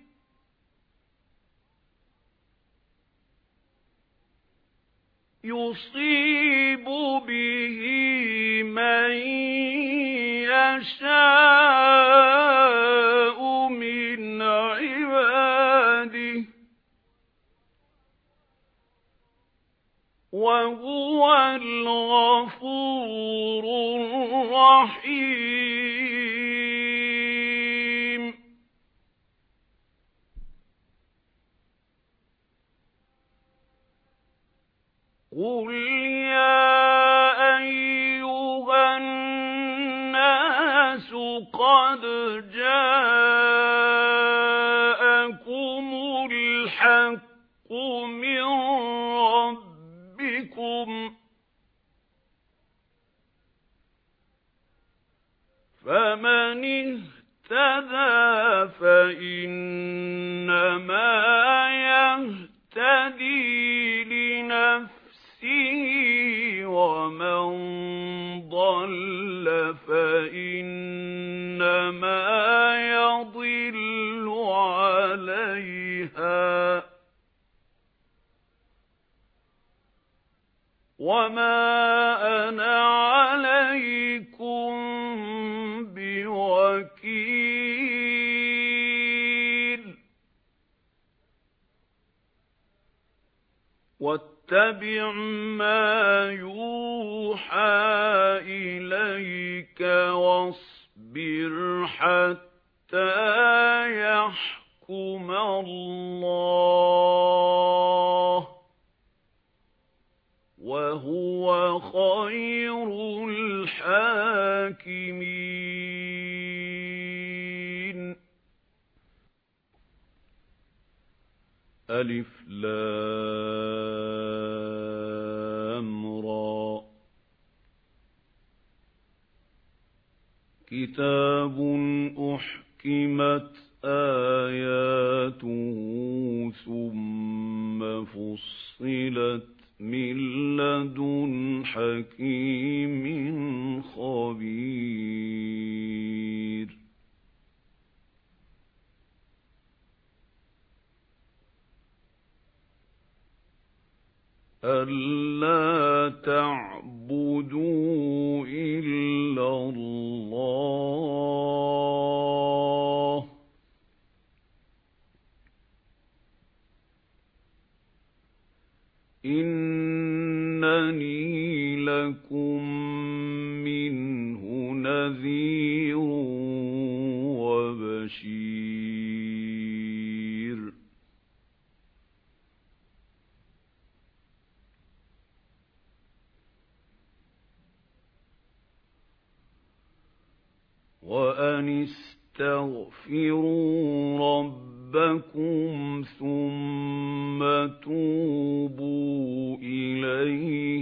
يُصِيبُ بِهِ مَن يَشَاءُ مِنْ عِبَادِهِ وَهُوَ الْغَفُورُ الرَّحِيمُ. قُلْ يَا أَيُّهَا النَّاسُ قَدْ جَاءَكُمُ الْحَقُّ مِنْ رَبِّكُمْ فَمَنِ اهْتَدَى فَإِنَّمَا يَهْتَدِي لِنَفْسِهِ وَمَنْ ضَلَّ فَإِنَّمَا يَضِلُّ عَلَيْهَا وَمَا أَنَا عَلَيْكُمْ بِوَكِيلٍ. وَاتَّبِعْ مَا يُوحَى إِلَيْكَ وَاصْبِرْ حَتَّى يَحْكُمَ اللَّهُ وَهُوَ خَيْرُ الْحَاكِمِينَ. أَلِفْ لَامٍ كتاب أحكمت آياته ثم فصلت من لدن حكيم خبير أَلَّا تَعْبُدُوا إِلَّا اللَّهَ إِنَّنِي لَكُمْ مِنْهُ نَذِيرٌ وَبَشِيرٌ وَأَنِ اسْتَغْفِرُوا رَبَّكُمْ ثُمَّ تُوبُوا إِلَيْهِ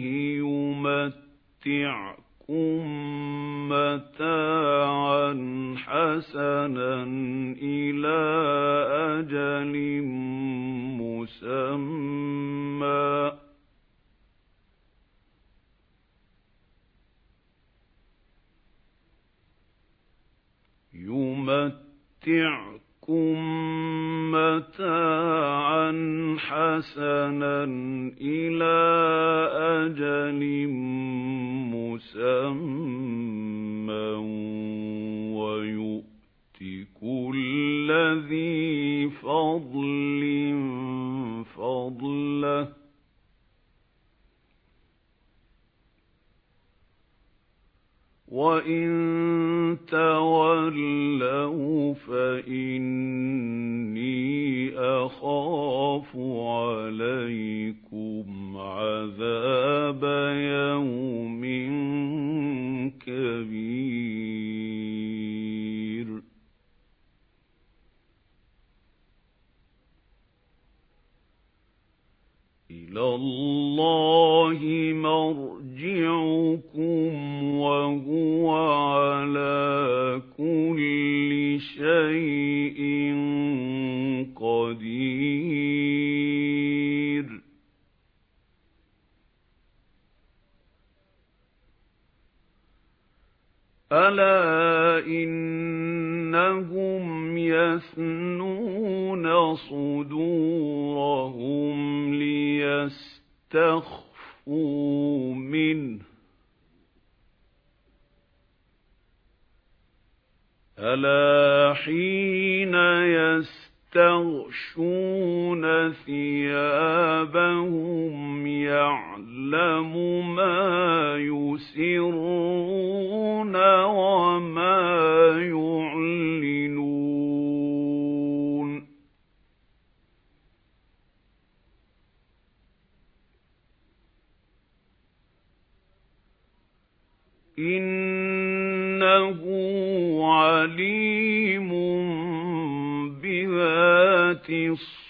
يُمَتِّعْكُم مَّتَاعًا حَسَنًا إِلَى أَجَلٍ مُّسَمًّى يُمَتِّعْكُم مَّتَاعًا حَسَنًا إِلَى أَجَلٍ مُّسَمًّى وَيُؤْتِ كُلَّ ذِي فَضْلٍ فَضْلَهُ وَإِن تَوَلَّوْا فَإِنِّي أَخَافُ عَلَيْكُمْ عَذَابَ يَوْمٍ كَبِيرٍ إِلَى اللَّهِ مَرْجِعُكُمْ وَهُوَ عَلَى كُلِّ شَيْءٍ قَدِيرٌ أَلَا إِنَّهُمْ يَثْنُونَ صُدُورَهُمْ لِيَسْتَخْفُوا مِنْهُ أَلَا حِينَ يَسْتَغْشُونَ ثِيَابَهُمْ يَعْلَمُ مَا يُسِرُّونَ وَمَا يُعْلِنُونَ إِنَّهُ عَلِيمٌ بِذَاتِ الصُّدُورِ